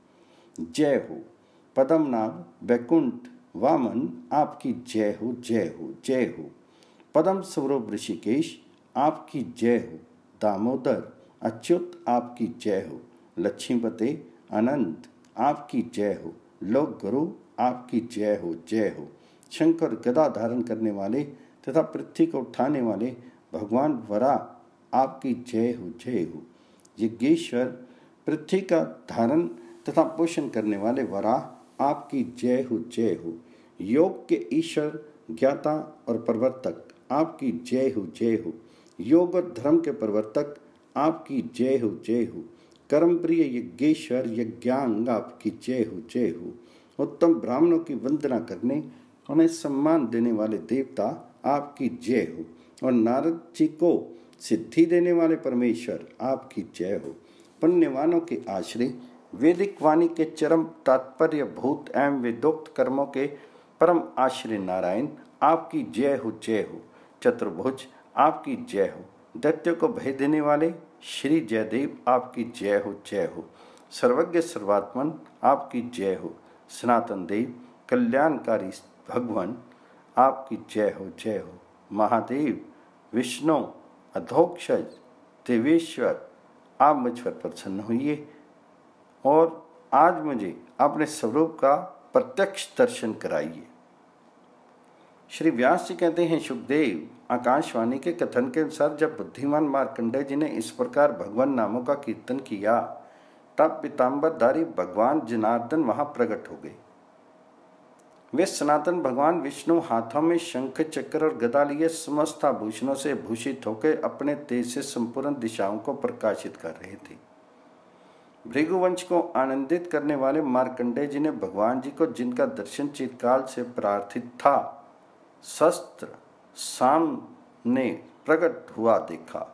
जय हो। पद्मनाभ वैकुंठ वामन, आपकी जय हो जय हो जय हो। पद्म स्वरूप ऋषिकेश, आपकी जय हो। दामोदर अच्युत, आपकी जय हो। लक्ष्मीपते अनंत, आपकी जय हो। लोक गुरु, आपकी जय हो जय हो। शंकर गदा धारण करने वाले तथा पृथ्वी को उठाने वाले भगवान वरा, आपकी जय हो जय हो। यज्ञेश्वर, पृथ्वी का धारण तथा पोषण करने वाले वरा, आपकी जय हो जय हो। योग के ईश्वर, ज्ञाता और प्रवर्तक, आपकी जय हो जय हो। योग और धर्म के प्रवर्तक, आपकी जय हो जय हो। कर्म प्रिय यज्ञेश्वर यज्ञांग, आपकी जय हो जय हो। उत्तम ब्राह्मणों की वंदना करने, उन्हें सम्मान देने वाले देवता, आपकी जय हो। और नारद जी को सिद्धि देने वाले परमेश्वर, आपकी जय हो। पुण्यवानों के आश्रय, वैदिक वाणी के चरम तात्पर्य भूत एवं वेदोक्त कर्मों के परम आश्रय नारायण, आपकी जय हो जय हो। चतुर्भुज, आपकी जय हो। दैत्यों को भय देने वाले श्री जयदेव, आपकी जय हो जय हो। सर्वज्ञ सर्वात्मन, आपकी जय हो। सनातन देव, कल्याणकारी भगवान, आपकी जय हो जय हो। महादेव, विष्णु, अधोक्षज, देवेश्वर, आप मुझ पर प्रसन्न होइए और आज मुझे अपने स्वरूप का प्रत्यक्ष दर्शन कराइए। श्री व्यास जी कहते हैं, सुखदेव, आकाशवाणी के कथन के अनुसार जब बुद्धिमान मार्कंडेय जी ने इस प्रकार भगवान नामों का कीर्तन किया, तब पीताम्बरधारी भगवान जनार्दन वहां प्रकट हो गए। वे सनातन भगवान विष्णु हाथों में शंख चक्र और गदा लिए समस्त आभूषणों से भूषित होकर अपने तेज से संपूर्ण दिशाओं को प्रकाशित कर रहे थे। भृगुवंश को आनंदित करने वाले मार्कंडेय जी ने भगवान जी को, जिनका दर्शन चिरकाल से प्रार्थित था, शस्त्र सामने प्रकट हुआ देखा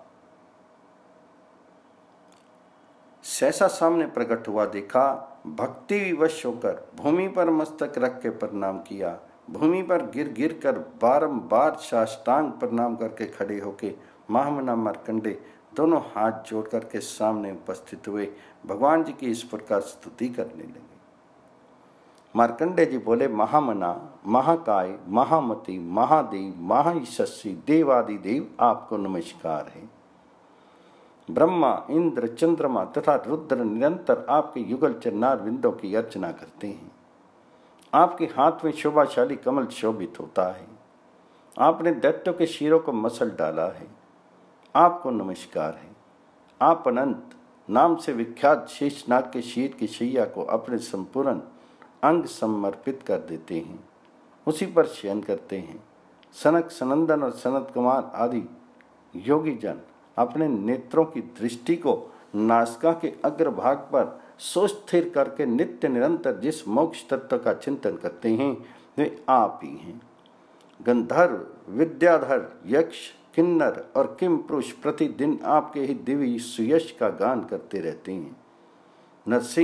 सहसा सामने प्रकट हुआ देखा भक्ति विवश होकर भूमि पर मस्तक रख के प्रणाम किया। भूमि पर गिर गिर कर बारंबार साष्टांग प्रणाम करके खड़े होके महामना मार्कंडेय दोनों हाथ जोड़ करके सामने उपस्थित हुए भगवान जी की इस प्रकार स्तुति करने लगे। मार्कंडेय जी बोले, महामना, महाकाय, महामति, महादेव, महायशस्वी देवादिदेव, आपको नमस्कार है। ब्रह्मा, इंद्र, चंद्रमा तथा रुद्र निरंतर आपके युगल चरणार बिंदों की अर्चना करते हैं। आपके हाथ में शोभाशाली कमल शोभित होता है। आपने दैत्यों के शीरों को मसल डाला है। आपको नमस्कार है। आप अनंत नाम से विख्यात शेषनाग के शीर की शैया को अपने संपूर्ण अंग समर्पित कर देते हैं, उसी पर शयन करते हैं। सनक, सनंदन और सनत कुमार आदि योगी जन अपने नेत्रों की दृष्टि को नासिका के अग्रभाग पर सुस्थिर करके नित्य निरंतर जिस मोक्ष तत्व का चिंतन करते हैं वे आप ही हैं। गंधर्व, विद्याधर, यक्ष, किन्नर और किम पुरुष प्रतिदिन आपके ही दिव्य सुयश का गान करते रहते हैं। नरसिंह,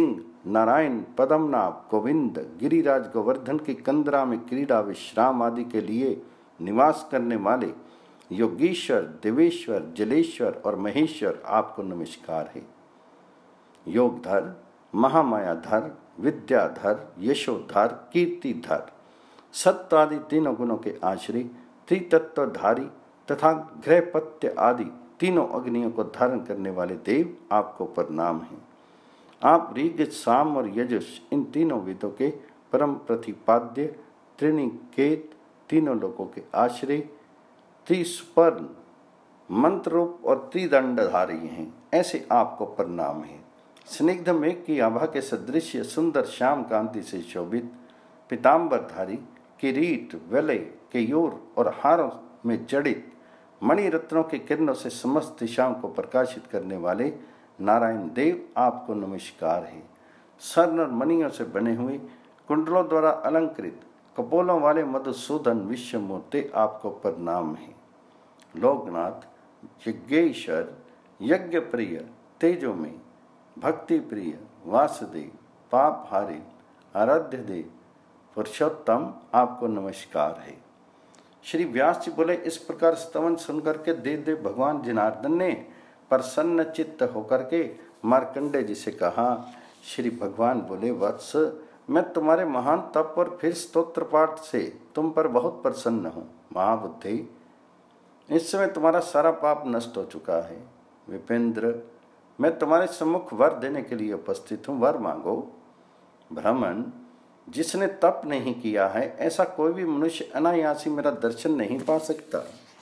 नारायण, पद्मनाभ, गोविंद, गिरिराज गोवर्धन की कंदरा में क्रीड़ा विश्राम आदि के लिए निवास करने वाले योगीश्वर, देवेश्वर, जलेश्वर और महेश्वर आपको नमस्कार है। योगधर, महामायाधर, विद्याधर, यशोधर, कीर्तिधर, सत्य आदि तीनों गुणों के आश्रय, त्रितत्वधारी तथा ग्रहपत्य आदि तीनों अग्नियों को धारण करने वाले देव आपको प्रणाम है। आप ऋग, साम और यजुष इन तीनों वेदों के परम प्रतिपाद्य, त्रिनिकेत, तीनों लोगों के आश्रय, त्रिस्वर्ण, मंत्र रूप और त्रिदंडधारी हैं, ऐसे आपको प्रणाम है। स्निग्ध मेघ की आभा के सदृश सुंदर श्याम कांति से शोभित, पीताम्बरधारी, किरीट, वलय, केयूर और हारों में जड़ित, मणि रत्नों की किरणों से समस्त दिशाओं को प्रकाशित करने वाले नारायण देव आपको नमस्कार है। स्वर्ण और मणियों से बने हुए कुंडलों द्वारा अलंकृत कपोलों वाले मधुसूदन विश्वमूर्ति आपको प्रणाम है। लोकनाथ, यज्ञेश्वर, यज्ञ प्रिय, तेजो में, भक्ति प्रिय, वासुदेव, पाप हारे, आराध्य देव, पुरुषोत्तम आपको नमस्कार है। श्री व्यास जी बोले, इस प्रकार स्तवन सुनकर के देव देव भगवान जनार्दन ने प्रसन्न चित्त होकर के मार्कंडे जी से कहा। श्री भगवान बोले, वत्स, मैं तुम्हारे महान तप और फिर स्तोत्र पाठ से तुम पर बहुत प्रसन्न हूँ। महाबुद्धि, इस समय तुम्हारा सारा पाप नष्ट हो चुका है। विपेंद्र, मैं तुम्हारे सम्मुख वर देने के लिए उपस्थित हूँ, वर मांगो। ब्राह्मण, जिसने तप नहीं किया है ऐसा कोई भी मनुष्य अनायासी मेरा दर्शन नहीं पा सकता।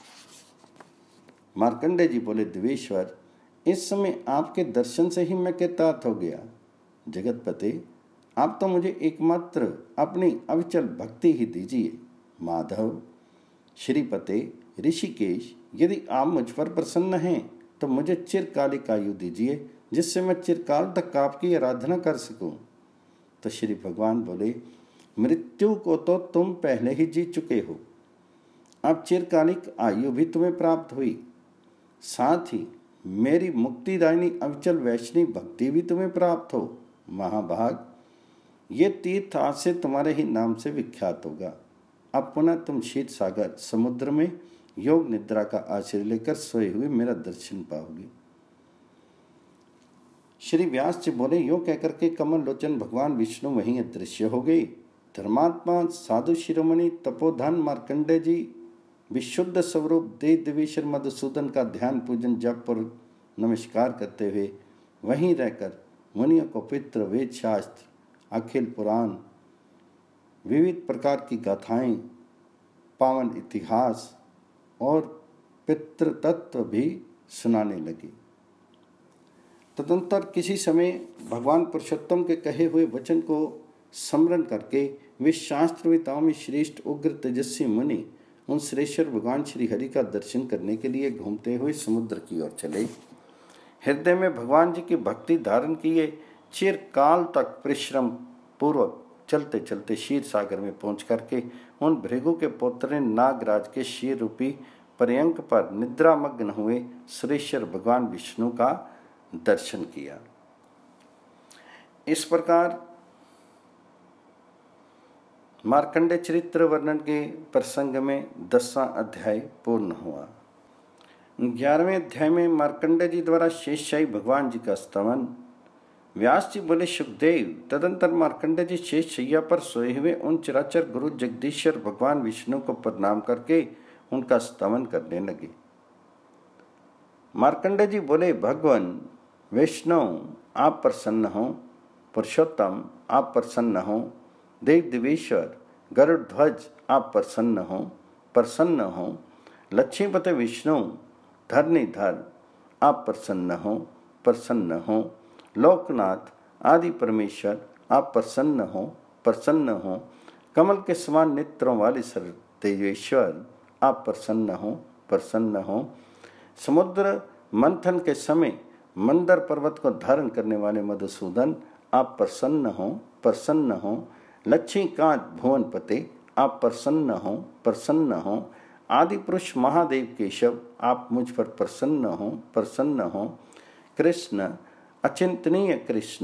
मार्कंडे जी बोले, देवेश्वर, इस समय आपके दर्शन से ही मैं कृतार्थ हो गया। जगतपते, आप तो मुझे एकमात्र अपनी अविचल भक्ति ही दीजिए। माधव, श्रीपते, ऋषिकेश, यदि आप मुझ पर प्रसन्न हैं तो मुझे चिरकालिक आयु दीजिए, जिससे मैं चिरकाल तक आपकी आराधना कर सकूं। तो श्री भगवान बोले, मृत्यु को तो तुम पहले ही जीत चुके हो, अब चिरकालिक आयु भी तुम्हें प्राप्त हुई, साथ ही मेरी मुक्तिदायिनी अविचल वैष्णवी भक्ति भी तुम्हें प्राप्त हो। महाभाग, ये तीर्थ आज से तुम्हारे ही नाम से विख्यात होगा। अब पुनः तुम क्षीर सागर समुद्र में योग निद्रा का आश्रय लेकर सोए हुए मेरा दर्शन पाओगे। श्री व्यास जी बोले, यो कहकर के कमल लोचन भगवान विष्णु वहीं अदृश्य हो गए। धर्मात्मा साधु शिरोमणि तपोधन मार्कंडे जी विशुद्ध स्वरूप देव देवेश्वर मधुसूदन का ध्यान पूजन जप और नमस्कार करते हुए वहीं रहकर मुनियों को पितृ, वेद शास्त्र, अखिल पुराण, विविध प्रकार की गाथाएं, पावन इतिहास और पितृतत्व भी सुनाने लगे। तदंतर किसी समय भगवान पुरुषोत्तम के कहे हुए वचन को स्मरण करके वे शास्त्रवेताओं में श्रेष्ठ उग्र तेजस्वी मुनि उन श्रेष्ठ भगवान श्री हरि का दर्शन करने के लिए घूमते हुए समुद्र की ओर चले। हृदय में भगवान जी की भक्ति धारण किए चिरकाल तक परिश्रम पूर्वक चलते चलते क्षीर सागर में पहुंच करके उन भृगु के पुत्र नागराज के क्षीर रूपी पर्यंक पर निद्रामग्न हुए श्रेष्ठ भगवान विष्णु का दर्शन किया। इस प्रकार मार्कंडे चरित्र वर्णन के प्रसंग में दसवां अध्याय पूर्ण हुआ। ग्यारहवें अध्याय में मार्कंडे जी द्वारा शेषशाही भगवान जी का स्तवन। व्यास जी बोले, सुखदेव, तदंतर मार्कंडे जी शेष शैया पर सोए हुए उन चराचर गुरु जगदीश्वर भगवान विष्णु को प्रणाम करके उनका स्तवन करने लगे। मार्कंडे जी बोले, भगवान विष्णु आप प्रसन्न हो, पुरुषोत्तम आप प्रसन्न हो, देव देवेश्वर गरुड़ ध्वज आप प्रसन्न हो प्रसन्न हो लक्ष्मीपति विष्णु धरणीधर आप प्रसन्न हो प्रसन्न हो लोकनाथ आदि परमेश्वर आप प्रसन्न हो प्रसन्न हो कमल के समान नेत्रों वाले सर तेजेश्वर आप प्रसन्न हो प्रसन्न हो समुद्र मंथन के समय मंदर पर्वत को धारण करने वाले मधुसूदन आप प्रसन्न हो प्रसन्न हो लक्ष्मीकांत भुवनपते आप प्रसन्न हो प्रसन्न हो आदि पुरुष महादेव केशव आप मुझ पर प्रसन्न हो प्रसन्न हो कृष्ण अचिंतनीय कृष्ण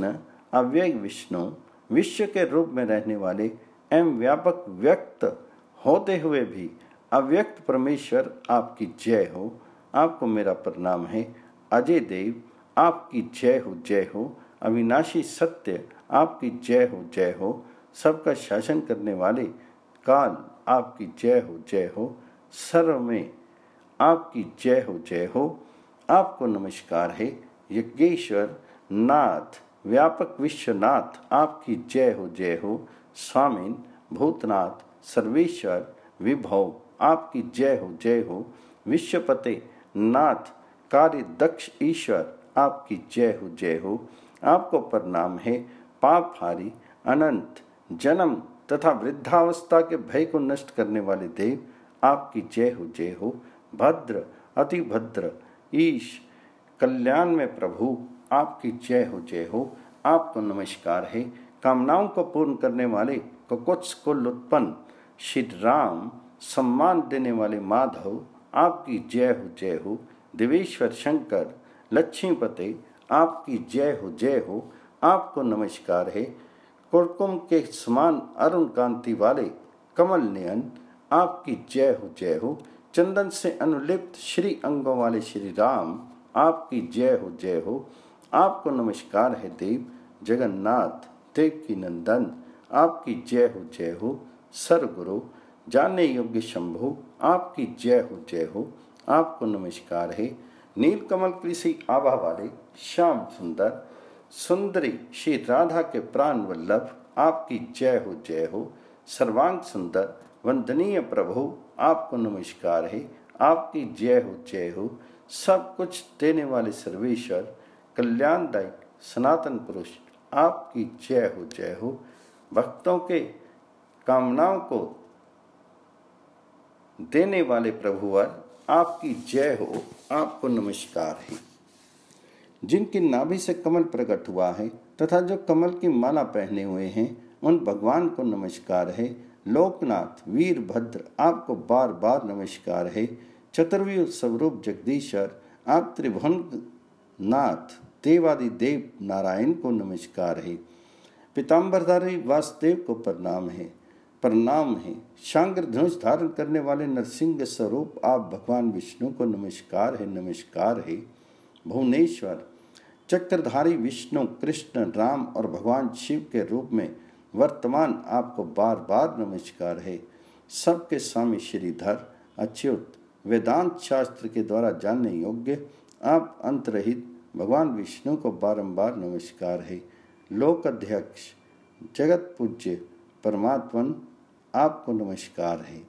अव्यय विष्णु, विश्व के रूप में रहने वाले एवं व्यापक व्यक्त होते हुए भी अव्यक्त परमेश्वर, आपकी जय हो। आपको मेरा प्रणाम है। अजय देव, आपकी जय हो जय हो। अविनाशी सत्य, आपकी जय हो जय हो। सबका शासन करने वाले काल, आपकी जय हो जय हो। सर्व में आपकी जय हो जय हो। आपको नमस्कार है। यज्ञेश्वर नाथ, व्यापक विश्वनाथ, आपकी जय हो जय हो। स्वामिन, भूतनाथ, सर्वेश्वर, विभव, आपकी जय हो जय हो। विश्वपते नाथ, कार्य दक्ष ईश्वर, आपकी जय हो जय हो। आपको प्रणाम है। पापहारी, अनंत, जन्म तथा वृद्धावस्था के भय को नष्ट करने वाले देव, आपकी जय हो जय हो। भद्र, अति भद्र, ईश, कल्याण में प्रभु, आपकी जय हो जय हो। आपको नमस्कार है। कामनाओं को पूर्ण करने वाले, ककुत्स कुल उत्पन्न श्री राम, सम्मान देने वाले माधव, आपकी जय हो जय हो। देवेश्वर शंकर, लक्ष्मीपते, आपकी जय हो जय हो। आपको नमस्कार है। कुरकुम के समान अरुण कांति वाले कमल नयन, आपकी जय हो जय हो। चंदन से अनुलिप्त श्री अंगों वाले श्री राम, आपकी जय हो जय हो। आपको नमस्कार है देव। जगन्नाथ, देव की नंदन, आपकी जय हो जय हो। सर्वगुरु, जानने योग्य शंभु, आपकी जय हो जय हो। आपको नमस्कार है। नीलकमल कृषि आभा वाले श्याम सुंदर, सुंदरी श्री राधा के प्राण वल्लभ, आपकी जय हो जय हो। सर्वांग सुंदर, वंदनीय प्रभु, आपको नमस्कार है। आपकी जय हो जय हो। सब कुछ देने वाले सर्वेश्वर, कल्याणदायक सनातन पुरुष, आपकी जय हो जय हो। भक्तों के कामनाओं को देने वाले प्रभुवर, आपकी जय हो। आपको नमस्कार है। जिनकी नाभि से कमल प्रकट हुआ है तथा जो कमल की माला पहने हुए हैं, उन भगवान को नमस्कार है। लोकनाथ, वीरभद्र, आपको बार बार नमस्कार है। चतुर्व्यूह स्वरूप जगदीश्वर, आप त्रिभुवन नाथ, देवादि देव नारायण को नमस्कार है। पीताम्बरधारी वासुदेव को प्रणाम है प्रणाम है। शांग्र धनुष धारण करने वाले नरसिंह स्वरूप आप भगवान विष्णु को नमस्कार है नमस्कार है। भुवनेश्वर, चक्रधारी विष्णु, कृष्ण, राम और भगवान शिव के रूप में वर्तमान आपको बार बार नमस्कार है। सबके स्वामी श्रीधर, अच्युत, वेदांत शास्त्र के द्वारा जानने योग्य, आप अंतरहित भगवान विष्णु को बारंबार नमस्कार है। लोक अध्यक्ष, जगत पूज्य परमात्मन, आपको नमस्कार है।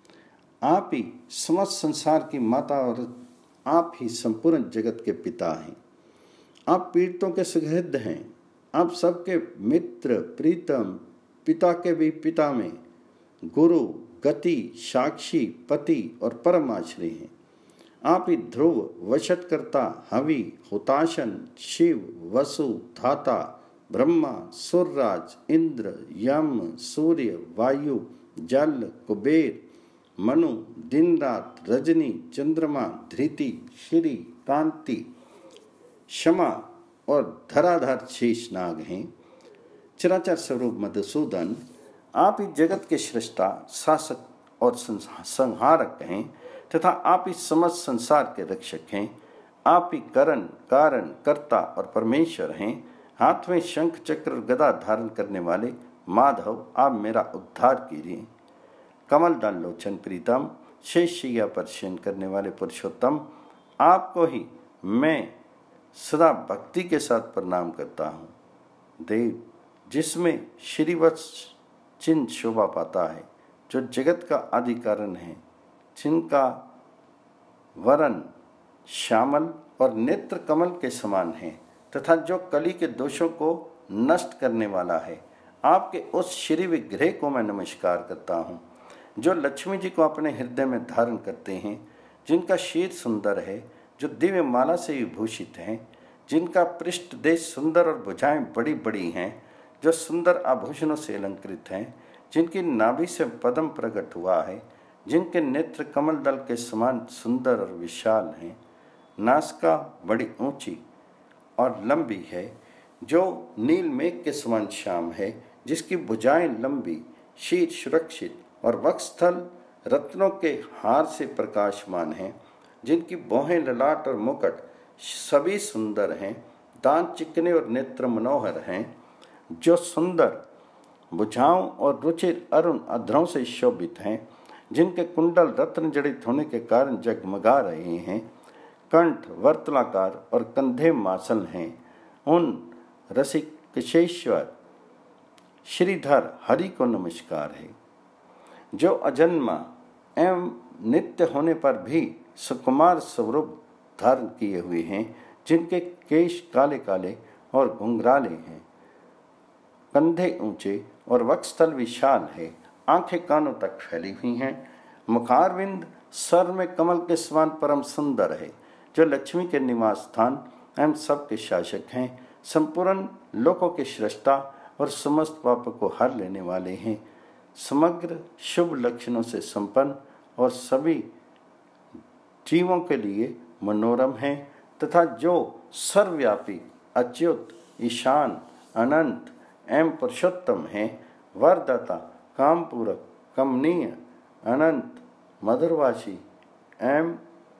आप ही समस्त संसार की माता और आप ही संपूर्ण जगत के पिता हैं। आप पीड़ितों के सुहृद हैं। आप सबके मित्र, प्रीतम, पिता के भी पिता में गुरु, गति, साक्षी, पति और परम आश्रय हैं। आप ही ध्रुव, वशतकर्ता, हवि, हुताशन, शिव, वसु, धाता, ब्रह्मा, सूर्यराज, इंद्र, यम, सूर्य, वायु, जल, कुबेर, मनु, दिन रात, रजनी, चंद्रमा, धृति, श्री, कांति, क्षमा और धराधर शेषनाग हैं। चराचर स्वरूप मधुसूदन, आप ही जगत के सृष्टा, शासक और संहारक हैं तथा आप ही समस्त संसार के रक्षक हैं। आप ही करण, कारण, कर्ता और परमेश्वर हैं। हाथ में शंख, चक्र और गदा धारण करने वाले माधव, आप मेरा उद्धार कीजिए। कमल दल लोचन प्रीतम, शेष शैया पर शयन करने वाले पुरुषोत्तम, आपको ही मैं सदा भक्ति के साथ प्रणाम करता हूँ। देव, जिसमें श्रीवत्स चिन्ह शोभा पाता है, जो जगत का आदि कारण है, जिनका वरण श्यामल और नेत्र कमल के समान है तथा जो कली के दोषों को नष्ट करने वाला है, आपके उस श्री विग्रह को मैं नमस्कार करता हूँ, जो लक्ष्मी जी को अपने हृदय में धारण करते हैं, जिनका शीर सुंदर है, जो दिव्य माला से विभूषित हैं, जिनका पृष्ठ देश सुंदर और भुजाएं बड़ी बड़ी हैं, जो सुंदर आभूषणों से अलंकृत हैं, जिनकी नाभि से पद्म प्रकट हुआ है, जिनके नेत्र कमल दल के समान सुंदर और विशाल हैं, नासिका बड़ी ऊंची और लंबी है, जो नील मेघ के समान श्याम है, जिसकी भुजाएं लंबी, शीर सुरक्षित और वक्षस्थल रत्नों के हार से प्रकाशमान हैं, जिनकी भौहें, ललाट और मुकुट सभी सुंदर हैं, दांत चिकने और नेत्र मनोहर हैं, जो सुंदर भुजाओं और रुचिर अरुण अधरों से शोभित हैं, जिनके कुंडल रत्न जड़ित होने के कारण जगमगा रहे हैं, कंठ वर्तुलाकार और कंधे मासल हैं। उन रसिकेश्वर श्रीधर हरि को नमस्कार है, जो अजन्मा एवं नित्य होने पर भी सुकुमार स्वरूप धारण किए हुए हैं, जिनके केश काले काले और घुंघराले हैं, कंधे ऊंचे और वक्षस्थल विशाल है, आंखें कानों तक फैली हुई हैं, मुखारविंद सर में कमल के समान परम सुंदर है, जो लक्ष्मी के निवास स्थान एवं सबके शासक हैं, संपूर्ण लोकों के सृष्टा और समस्त पापों को हर लेने वाले हैं, समग्र शुभ लक्षणों से संपन्न और सभी जीवों के लिए मनोरम हैं, तथा जो सर्वव्यापी, अच्युत, ईशान, अनंत एवं पुरुषोत्तम हैं, वरदाता, कामपूरक, कमनीय, अनंत, मधुरवासी एवं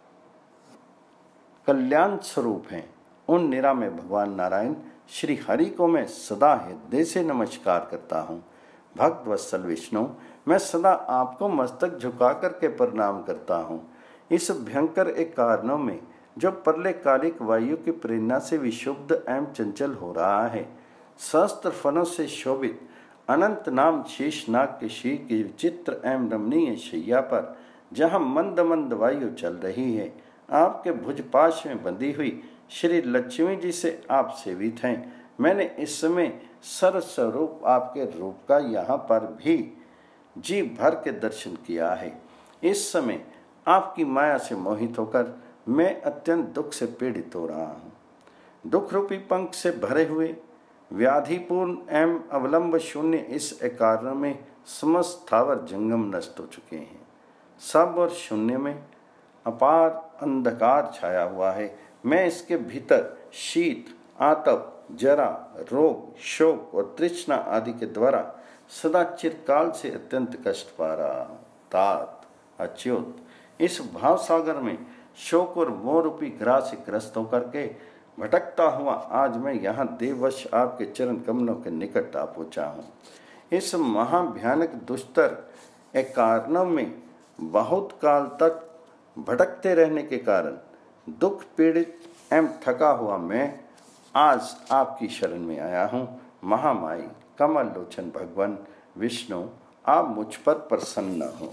कल्याण स्वरूप हैं। उन निरामय भगवान नारायण श्री हरि को मैं सदा हृदय से नमस्कार करता हूँ। भक्त वत्सल विष्णु, मैं सदा आपको मस्तक झुका करके प्रणाम करता हूँ। इस भयंकर एक कारणों में जो प्रलय कालिक वायु की प्रेरणा से विशुद्ध एवं चंचल हो रहा है, सहस्त्र फनों से शोभित अनंत नाम शेषनाग के शीर की विचित्र एवं रमणीय शैया पर जहाँ मंद मंद वायु चल रही है, आपके भुजपाश में बंधी हुई श्री लक्ष्मी जी से आप सेवित हैं। मैंने इस समय सर्वस्वरूप आपके रूप का यहाँ पर भी जी भर के दर्शन किया है। इस समय आपकी माया से मोहित होकर मैं अत्यंत दुख से पीड़ित हो रहा हूँ। दुख रूपी पंख से भरे हुए व्याधिपूर्ण एवं अवलंब शून्य इस एकारण में समस्त स्थावर जंगम नष्ट हो चुके हैं। सब और शून्य में अपार अंधकार छाया हुआ है। मैं इसके भीतर शीत, आतप, जरा, रोग, शोक और तृष्णा आदि के द्वारा सदा चिरकाल से अत्यंत कष्ट पा रहा हूँ। तात, अच्युत, इस भाव सागर में शोक और मोह रूपी ग्रह से ग्रस्त होकर के भटकता हुआ आज मैं यहाँ देववश आपके चरण कमलों के निकट आ पहुँचा हूँ। इस महाभयानक दुस्तर एक कारणों में बहुत काल तक भटकते रहने के कारण दुख पीड़ित एवं थका हुआ मैं आज आपकी शरण में आया हूँ। महामाई कमल लोचन भगवान विष्णु, आप मुझ पर प्रसन्न हो।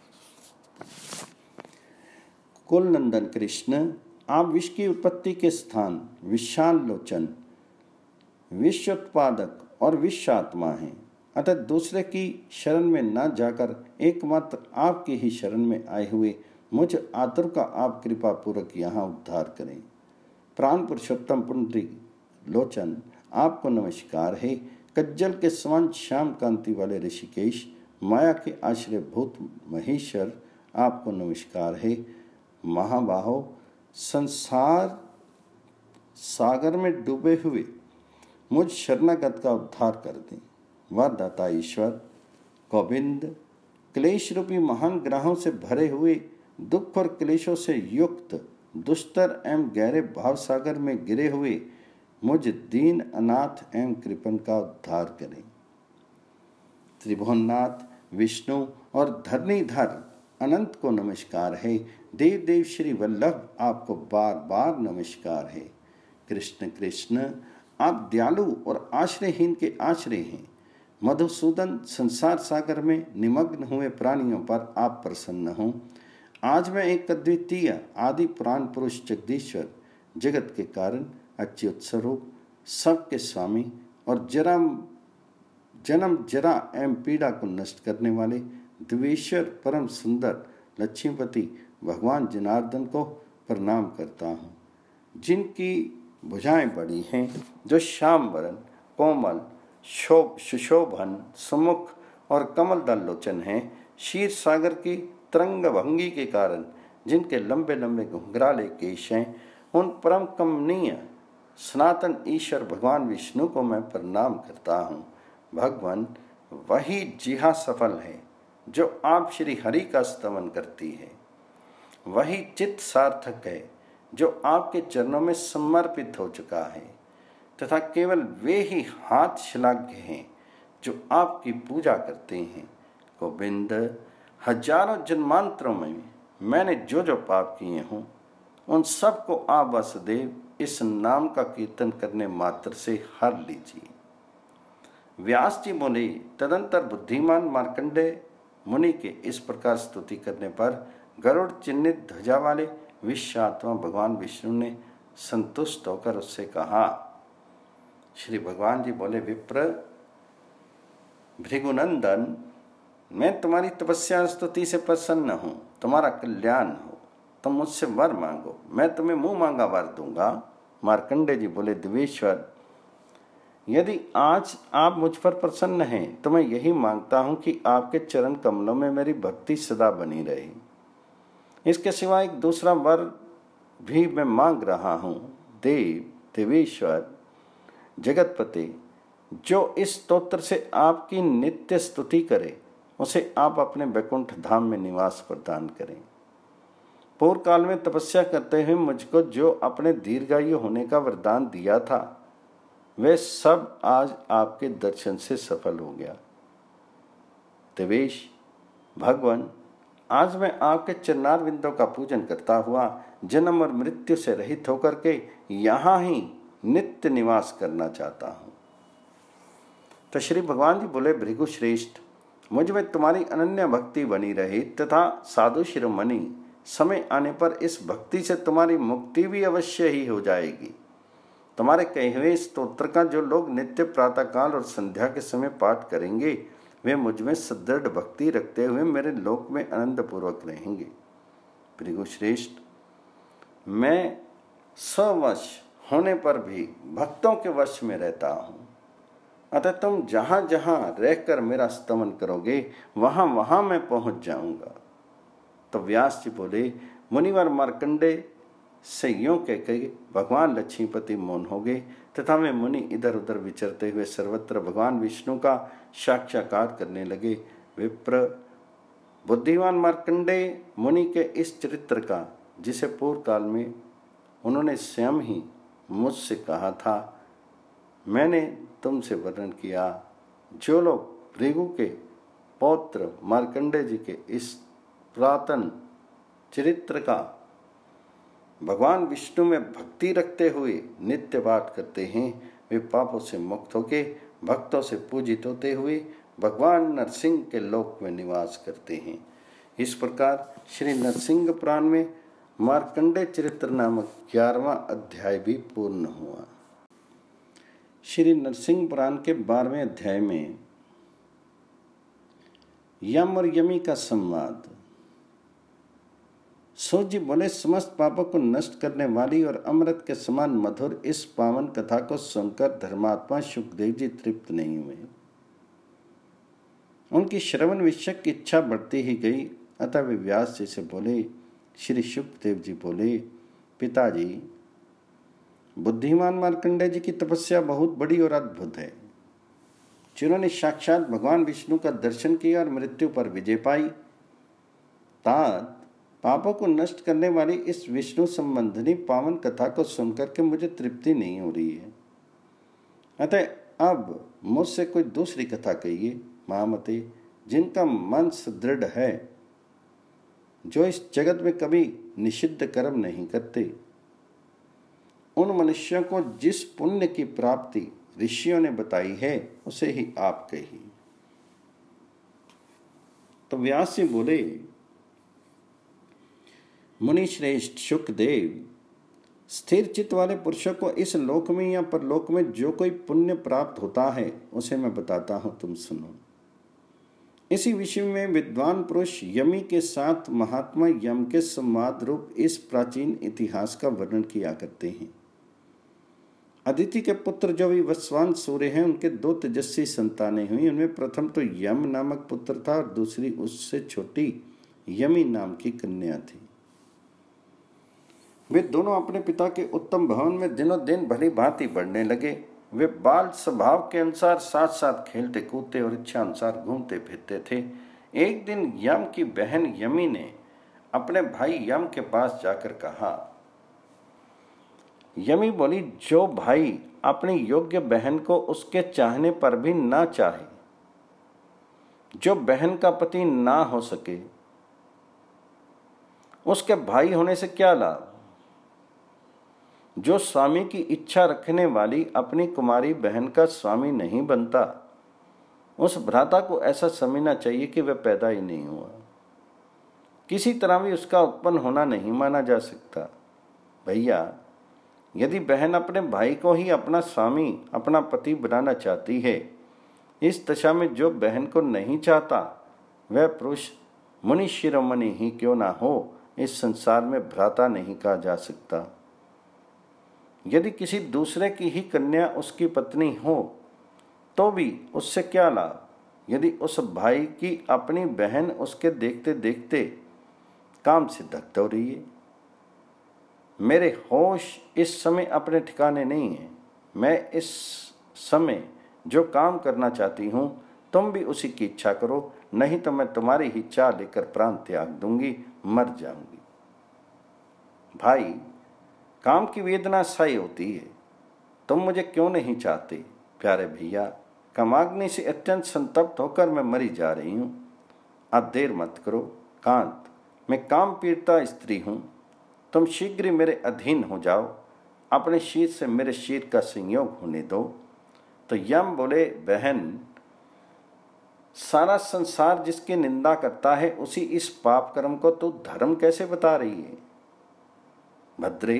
कुल नंदन कृष्ण, आप विश्व की उत्पत्ति के स्थान, विशाल लोचन, विश्व उत्पादक और विश्व आत्मा हैं। अतः दूसरे की शरण में न जाकर एकमात्र आपकी ही शरण में आए हुए मुझ आतुर का आप कृपा पूर्वक यहाँ उद्धार करें। प्राण पुरुषोत्तम पुंडरी लोचन, आपको नमस्कार है। कज्जल के समान श्याम कांति वाले ऋषिकेश, माया के आश्रय भूत महेश्वर, आपको नमस्कार है। महाबाहो, संसार सागर में डूबे हुए मुझ शरणागत का उद्धार कर दें। वरदाता ईश्वर गोविंद, क्लेश रूपी महान ग्रहों से भरे हुए दुख और क्लेशों से युक्त दुस्तर एवं गहरे भाव सागर में गिरे हुए मुझ दीन अनाथ एवं कृपण का उद्धार करें। त्रिभुवननाथ विष्णु और धरणीधर अनंत को नमस्कार है। देव देव श्री वल्लभ, आपको बार बार नमस्कार है। कृष्ण कृष्ण, आप दयालु और आश्रयहीन के आश्रय हैं। मधुसूदन, संसार सागर में निमग्न हुए प्राणियों पर आप प्रसन्न हों। आज मैं एक अद्वितीय आदि पुराण पुरुष जगदीश्वर, जगत के कारण, अच्युत स्वरूप, सबके स्वामी और जरा जन्म जरा एवं पीड़ा को नष्ट करने वाले द्वेश्वर परम सुंदर लक्ष्मीपति भगवान जनार्दन को प्रणाम करता हूँ, जिनकी भुजाएं बड़ी हैं, जो श्याम वरण, कोमल, शोभ सुशोभन, सुमुख और कमलदल लोचन हैं। क्षीर सागर की तरंग भंगी के कारण जिनके लंबे लंबे घुंघराले केश हैं, उन परम कमनीय सनातन ईश्वर भगवान विष्णु को मैं प्रणाम करता हूँ। भगवान वही जिहा सफल है जो आप श्री हरि का स्तवन करती है, वही चित्त सार्थक है जो आपके चरणों में समर्पित हो चुका है, तथा केवल वे ही हाथ श्लाघ्य हैं जो आपकी पूजा करते हैं। गोविंद, हजारों जन्मांतरों में मैंने जो जो पाप किए हों उन सब को आप वासुदेव इस नाम का कीर्तन करने मात्र से हर लीजिए। व्यास जी बोले, तदंतर बुद्धिमान मार्कंडेय मुनि के इस प्रकार स्तुति करने पर गरुड़ चिन्हित ध्वजा वाले विश्वात्मा भगवान विष्णु ने संतुष्ट होकर उससे कहा। श्री भगवान जी बोले, विप्र भृगुनंदन, मैं तुम्हारी तपस्या स्तुति से प्रसन्न हूँ, तुम्हारा कल्याण हो, तुम मुझसे वर मांगो, मैं तुम्हें मुंह मांगा वर दूंगा। मार्कंडेय जी बोले, देवेश्वर, यदि आज आप मुझ पर प्रसन्न हैं तो मैं यही मांगता हूं कि आपके चरण कमलों में मेरी भक्ति सदा बनी रहे। इसके सिवा एक दूसरा वर भी मैं मांग रहा हूं। देव, देवेश्वर, जगतपति, जो इस स्तोत्र से आपकी नित्य स्तुति करे उसे आप अपने वैकुंठ धाम में निवास प्रदान करें। पूर्व काल में तपस्या करते हुए मुझको जो अपने दीर्घायु होने का वरदान दिया था वे सब आज आपके दर्शन से सफल हो गया। देवेश, भगवान, आज मैं आपके चरणार बिंदों का पूजन करता हुआ जन्म और मृत्यु से रहित होकर के यहाँ ही नित्य निवास करना चाहता हूँ। तो श्री भगवान जी बोले, भृगु श्रेष्ठ, मुझ में तुम्हारी अनन्य भक्ति बनी रही तथा साधु शिरोमणि, समय आने पर इस भक्ति से तुम्हारी मुक्ति भी अवश्य ही हो जाएगी। तुम्हारे कहे हुए स्तोत्र का जो लोग नित्य प्रातःकाल और संध्या के समय पाठ करेंगे वे मुझ में सुदृढ़ भक्ति रखते हुए मेरे लोक में आनंद पूर्वक रहेंगे। भृगु श्रेष्ठ, मैं स्ववश होने पर भी भक्तों के वश में रहता हूँ, अतः तुम जहाँ जहाँ रहकर मेरा स्तवन करोगे वहाँ वहाँ मैं पहुँच जाऊँगा। तो व्यास जी बोले, मुनिवर मार्कंडेय से यूं कहकर भगवान लक्ष्मीपति मौन हो गए तथा वे मुनि इधर उधर विचरते हुए सर्वत्र भगवान विष्णु का साक्षात्कार करने लगे। विप्र, बुद्धिमान मार्कंडेय मुनि के इस चरित्र का, जिसे पूर्व काल में उन्होंने स्वयं ही मुझसे कहा था, मैंने तुमसे वर्णन किया। जो लोग भृगु के पौत्र मार्कंडेय जी के इस पुरातन चरित्र का भगवान विष्णु में भक्ति रखते हुए नित्य पाठ करते हैं वे पापों से मुक्त होके भक्तों से पूजित होते हुए भगवान नरसिंह के लोक में निवास करते हैं। इस प्रकार श्री नरसिंह पुराण में मार्कंडेय चरित्र नामक ग्यारहवां अध्याय भी पूर्ण हुआ। श्री नरसिंह पुराण के बारहवें अध्याय में यम और यमी का संवाद। सो जी बोले, समस्त पापों को नष्ट करने वाली और अमृत के समान मधुर इस पावन कथा को सुनकर धर्मात्मा सुखदेव जी तृप्त नहीं हुए। उनकी श्रवण विषय की इच्छा बढ़ती ही गई, अतः वे व्यास जी से बोले। श्री सुखदेव जी बोले, पिताजी, बुद्धिमान मार्कंडेय जी की तपस्या बहुत बड़ी और अद्भुत है। जिन्होंने साक्षात भगवान विष्णु का दर्शन किया और मृत्यु पर विजय पाई, तात पापों को नष्ट करने वाली इस विष्णु संबंधिनी पावन कथा को सुनकर के मुझे तृप्ति नहीं हो रही है। अतः अब मुझसे कोई दूसरी कथा कहिए महामते, जिनका मन सुदृढ़ है, जो इस जगत में कभी निषिद्ध कर्म नहीं करते। उन मनुष्यों को जिस पुण्य की प्राप्ति ऋषियों ने बताई है उसे ही आप कहिए। तो व्यास जी बोले, मुनि श्रेष्ठ सुखदेव, स्थिर चित्त वाले पुरुषों को इस लोक में या परलोक में जो कोई पुण्य प्राप्त होता है उसे मैं बताता हूं, तुम सुनो। इसी विषय में विद्वान पुरुष यमी के साथ महात्मा यम के संवाद रूप इस प्राचीन इतिहास का वर्णन किया करते हैं। अदिति के पुत्र जो विवस्वान सूर्य हैं, उनके दो तेजस्वी संतानें हुई। उनमें प्रथम तो यम नामक पुत्र था और दूसरी उससे छोटी यमी नाम की कन्या थी। वे दोनों अपने पिता के उत्तम भवन में दिनों दिन भली भांति बढ़ने लगे। वे बाल स्वभाव के अनुसार साथ साथ खेलते कूदते और इच्छा अनुसार घूमते फिरते थे। एक दिन यम की बहन यमी ने अपने भाई यम के पास जाकर कहा। यमी बोली, जो भाई अपनी योग्य बहन को उसके चाहने पर भी ना चाहे, जो बहन का पति ना हो सके, उसके भाई होने से क्या लाभ। जो स्वामी की इच्छा रखने वाली अपनी कुमारी बहन का स्वामी नहीं बनता, उस भ्राता को ऐसा समझना चाहिए कि वह पैदा ही नहीं हुआ। किसी तरह भी उसका उत्पन्न होना नहीं माना जा सकता। भैया, यदि बहन अपने भाई को ही अपना स्वामी, अपना पति बनाना चाहती है, इस दशा में जो बहन को नहीं चाहता वह पुरुष मुनि शिरोमणि ही क्यों ना हो, इस संसार में भ्राता नहीं कहा जा सकता। यदि किसी दूसरे की ही कन्या उसकी पत्नी हो तो भी उससे क्या लाभ, यदि उस भाई की अपनी बहन उसके देखते देखते काम से धक्त हो रही है। मेरे होश इस समय अपने ठिकाने नहीं है। मैं इस समय जो काम करना चाहती हूँ तुम भी उसी की इच्छा करो, नहीं तो मैं तुम्हारी ही चाह लेकर प्राण त्याग दूंगी, मर जाऊंगी। भाई, काम की वेदना सही होती है, तुम मुझे क्यों नहीं चाहते। प्यारे भैया, कामाग्नि से अत्यंत संतप्त होकर मैं मरी जा रही हूँ। अब देर मत करो। कांत, मैं काम पीड़िता स्त्री हूँ, तुम शीघ्र मेरे अधीन हो जाओ, अपने शीर से मेरे शीर का संयोग होने दो। तो यम बोले, बहन, सारा संसार जिसकी निंदा करता है उसी इस पाप कर्म को तू धर्म कैसे बता रही है। भद्रे,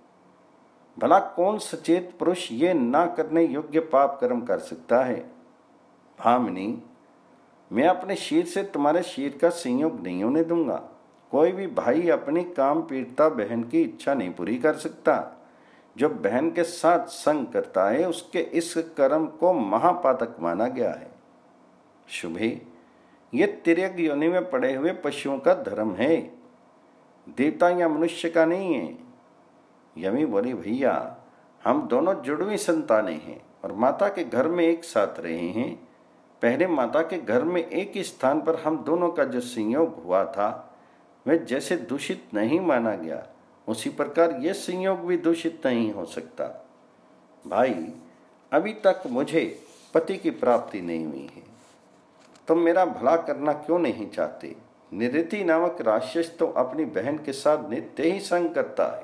भला कौन सचेत पुरुष ये ना करने योग्य पाप कर्म कर सकता है। भामिनी, मैं अपने शीर से तुम्हारे शीर का संयोग नहीं होने दूंगा। कोई भी भाई अपनी काम पीड़िता बहन की इच्छा नहीं पूरी कर सकता। जो बहन के साथ संग करता है उसके इस कर्म को महापातक माना गया है। शुभे, ये तिर्यक योनि में पड़े हुए पशुओं का धर्म है, देवता या मनुष्य का नहीं है। यमी बोली, भैया, हम दोनों जुड़वी संतानें हैं और माता के घर में एक साथ रहे हैं। पहले माता के घर में एक ही स्थान पर हम दोनों का जो संयोग हुआ था वह जैसे दूषित नहीं माना गया, उसी प्रकार यह संयोग भी दूषित नहीं हो सकता। भाई, अभी तक मुझे पति की प्राप्ति नहीं हुई है, तुम मेरा भला करना क्यों नहीं चाहते। निरति नामक राक्षस तो अपनी बहन के साथ नित्य ही संग करता है।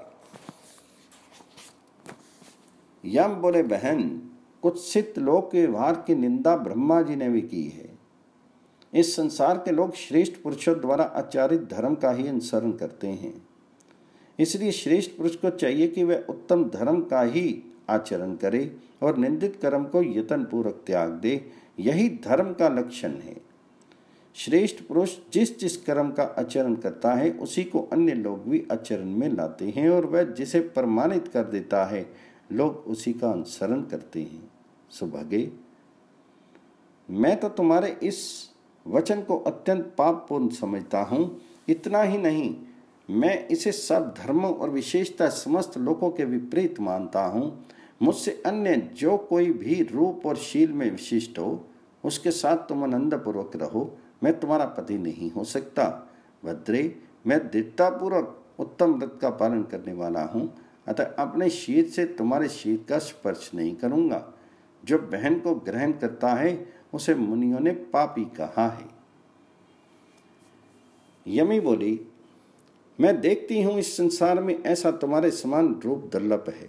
यम बोले, बहन, कुत्सित लोक व्यवहार की निंदा ब्रह्मा जी ने भी की है। इस संसार के लोग श्रेष्ठ पुरुषों द्वारा आचरित धर्म का ही अनुसरण करते हैं। इसलिए श्रेष्ठ पुरुष को चाहिए कि वह उत्तम धर्म का ही आचरण करे और निंदित कर्म को यत्न पूर्वक त्याग दे। यही धर्म का लक्षण है। श्रेष्ठ पुरुष जिस जिस कर्म का आचरण करता है उसी को अन्य लोग भी आचरण में लाते हैं, और वह जिसे प्रमाणित कर देता है लोग उसी का अनुसरण करते हैं। सुभागे, मैं तो तुम्हारे इस वचन को अत्यंत पापपूर्ण समझता हूँ। इतना ही नहीं, मैं इसे सब धर्मों और विशेषता समस्त लोगों के विपरीत मानता हूँ। मुझसे अन्य जो कोई भी रूप और शील में विशिष्ट हो उसके साथ तुम आनंदपूर्वक रहो। मैं तुम्हारा पति नहीं हो सकता। भद्रे, मैं दृढ़तापूर्वक उत्तम व्रत का पालन करने वाला हूँ, अतः अपने शीर से तुम्हारे शीर का स्पर्श नहीं करूँगा। जो बहन को ग्रहण करता है उसे मुनियों ने पापी कहा है। यमी बोली, मैं देखती हूँ इस संसार में ऐसा तुम्हारे समान रूप दुर्लभ है।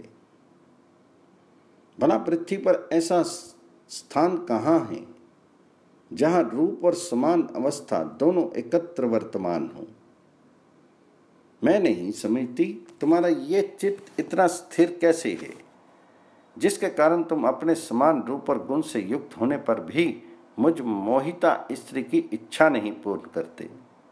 भला पृथ्वी पर ऐसा स्थान कहाँ है जहाँ रूप और समान अवस्था दोनों एकत्र वर्तमान हो। मैं नहीं समझती तुम्हारा ये चित्त इतना स्थिर कैसे है, जिसके कारण तुम अपने समान रूप और गुण से युक्त होने पर भी मुझ मोहिता स्त्री की इच्छा नहीं पूर्ण करते।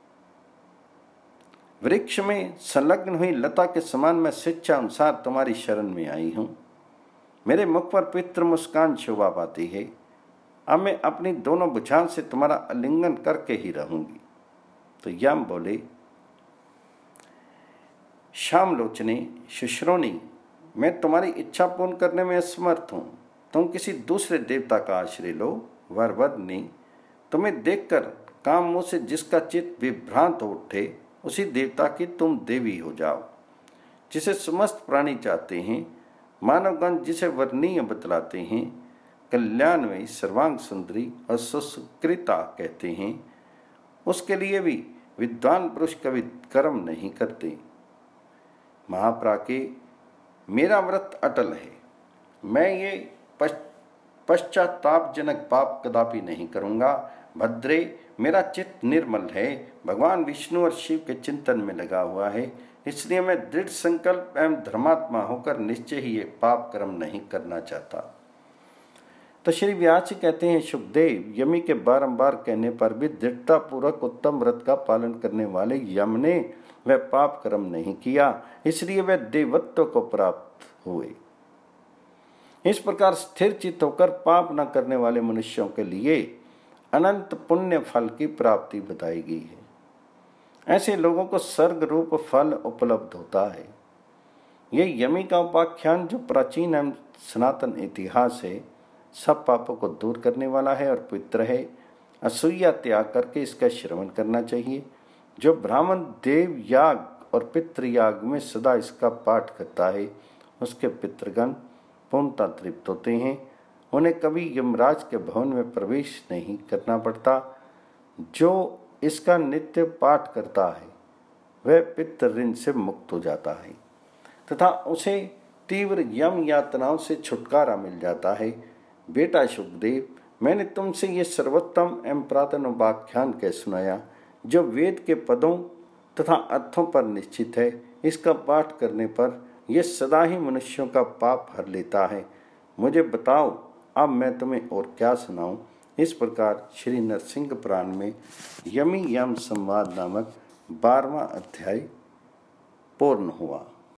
वृक्ष में संलग्न हुई लता के समान मैं शिक्षा अनुसार तुम्हारी शरण में आई हूँ। मेरे मुख पर पवित्र मुस्कान शोभा पाती है। अब मैं अपनी दोनों भुजाओं से तुम्हारा आलिंगन करके ही रहूंगी। तो यम बोले, श्यामलोचने शुश्रोणी, मैं तुम्हारी इच्छा पूर्ण करने में असमर्थ हूँ, तुम किसी दूसरे देवता का आश्रय लो। वरवदनी, तुम्हें देखकर काम मुँह से जिसका चित्त विभ्रांत हो उठे, उसी देवता की तुम देवी हो जाओ। जिसे समस्त प्राणी चाहते हैं, मानवगण जिसे वर्णीय बतलाते हैं, कल्याणमयी सर्वांग सुंदरी और सुसुकृता कहते हैं, उसके लिए भी विद्वान पुरुष कभी कर्म नहीं करते। महाप्राके, मेरा व्रत अटल है, मैं ये पश्चातापजनक पाप कदापि नहीं करूँगा। भद्रे, मेरा चित्त निर्मल है, भगवान विष्णु और शिव के चिंतन में लगा हुआ है, इसलिए मैं दृढ़ संकल्प एवं धर्मात्मा होकर निश्चय ही ये पाप कर्म नहीं करना चाहता। तो श्री व्यास जी कहते हैं, शुकदेव, यमी के बारंबार कहने पर भी दृढ़ता पूर्वक उत्तम व्रत का पालन करने वाले यम ने वह पाप कर्म नहीं किया, इसलिए वह देवत्व को प्राप्त हुए। इस प्रकार स्थिर चित्त होकर पाप न करने वाले मनुष्यों के लिए अनंत पुण्य फल की प्राप्ति बताई गई है। ऐसे लोगों को स्वर्ग रूप फल उपलब्ध होता है। यह यमी का उपाख्यान जो प्राचीन एवं सनातन इतिहास है, सब पापों को दूर करने वाला है और पवित्र है। असूया त्याग करके इसका श्रवण करना चाहिए। जो ब्राह्मण देव याग और पितृयाग में सदा इसका पाठ करता है, उसके पितृगण पूर्णतः तृप्त होते हैं। उन्हें कभी यमराज के भवन में प्रवेश नहीं करना पड़ता। जो इसका नित्य पाठ करता है, वह पितृ ऋण से मुक्त हो जाता है तथा उसे तीव्र यम यातनाओं से छुटकारा मिल जाता है। बेटा शुकदेव, मैंने तुमसे ये सर्वोत्तम एवं प्रातन उपाख्यान कह सुनाया, जो वेद के पदों तथा अर्थों पर निश्चित है। इसका पाठ करने पर यह सदा ही मनुष्यों का पाप हर लेता है। मुझे बताओ, अब मैं तुम्हें और क्या सुनाऊं। इस प्रकार श्री नरसिंह पुराण में यमी यम संवाद नामक बारहवां अध्याय पूर्ण हुआ।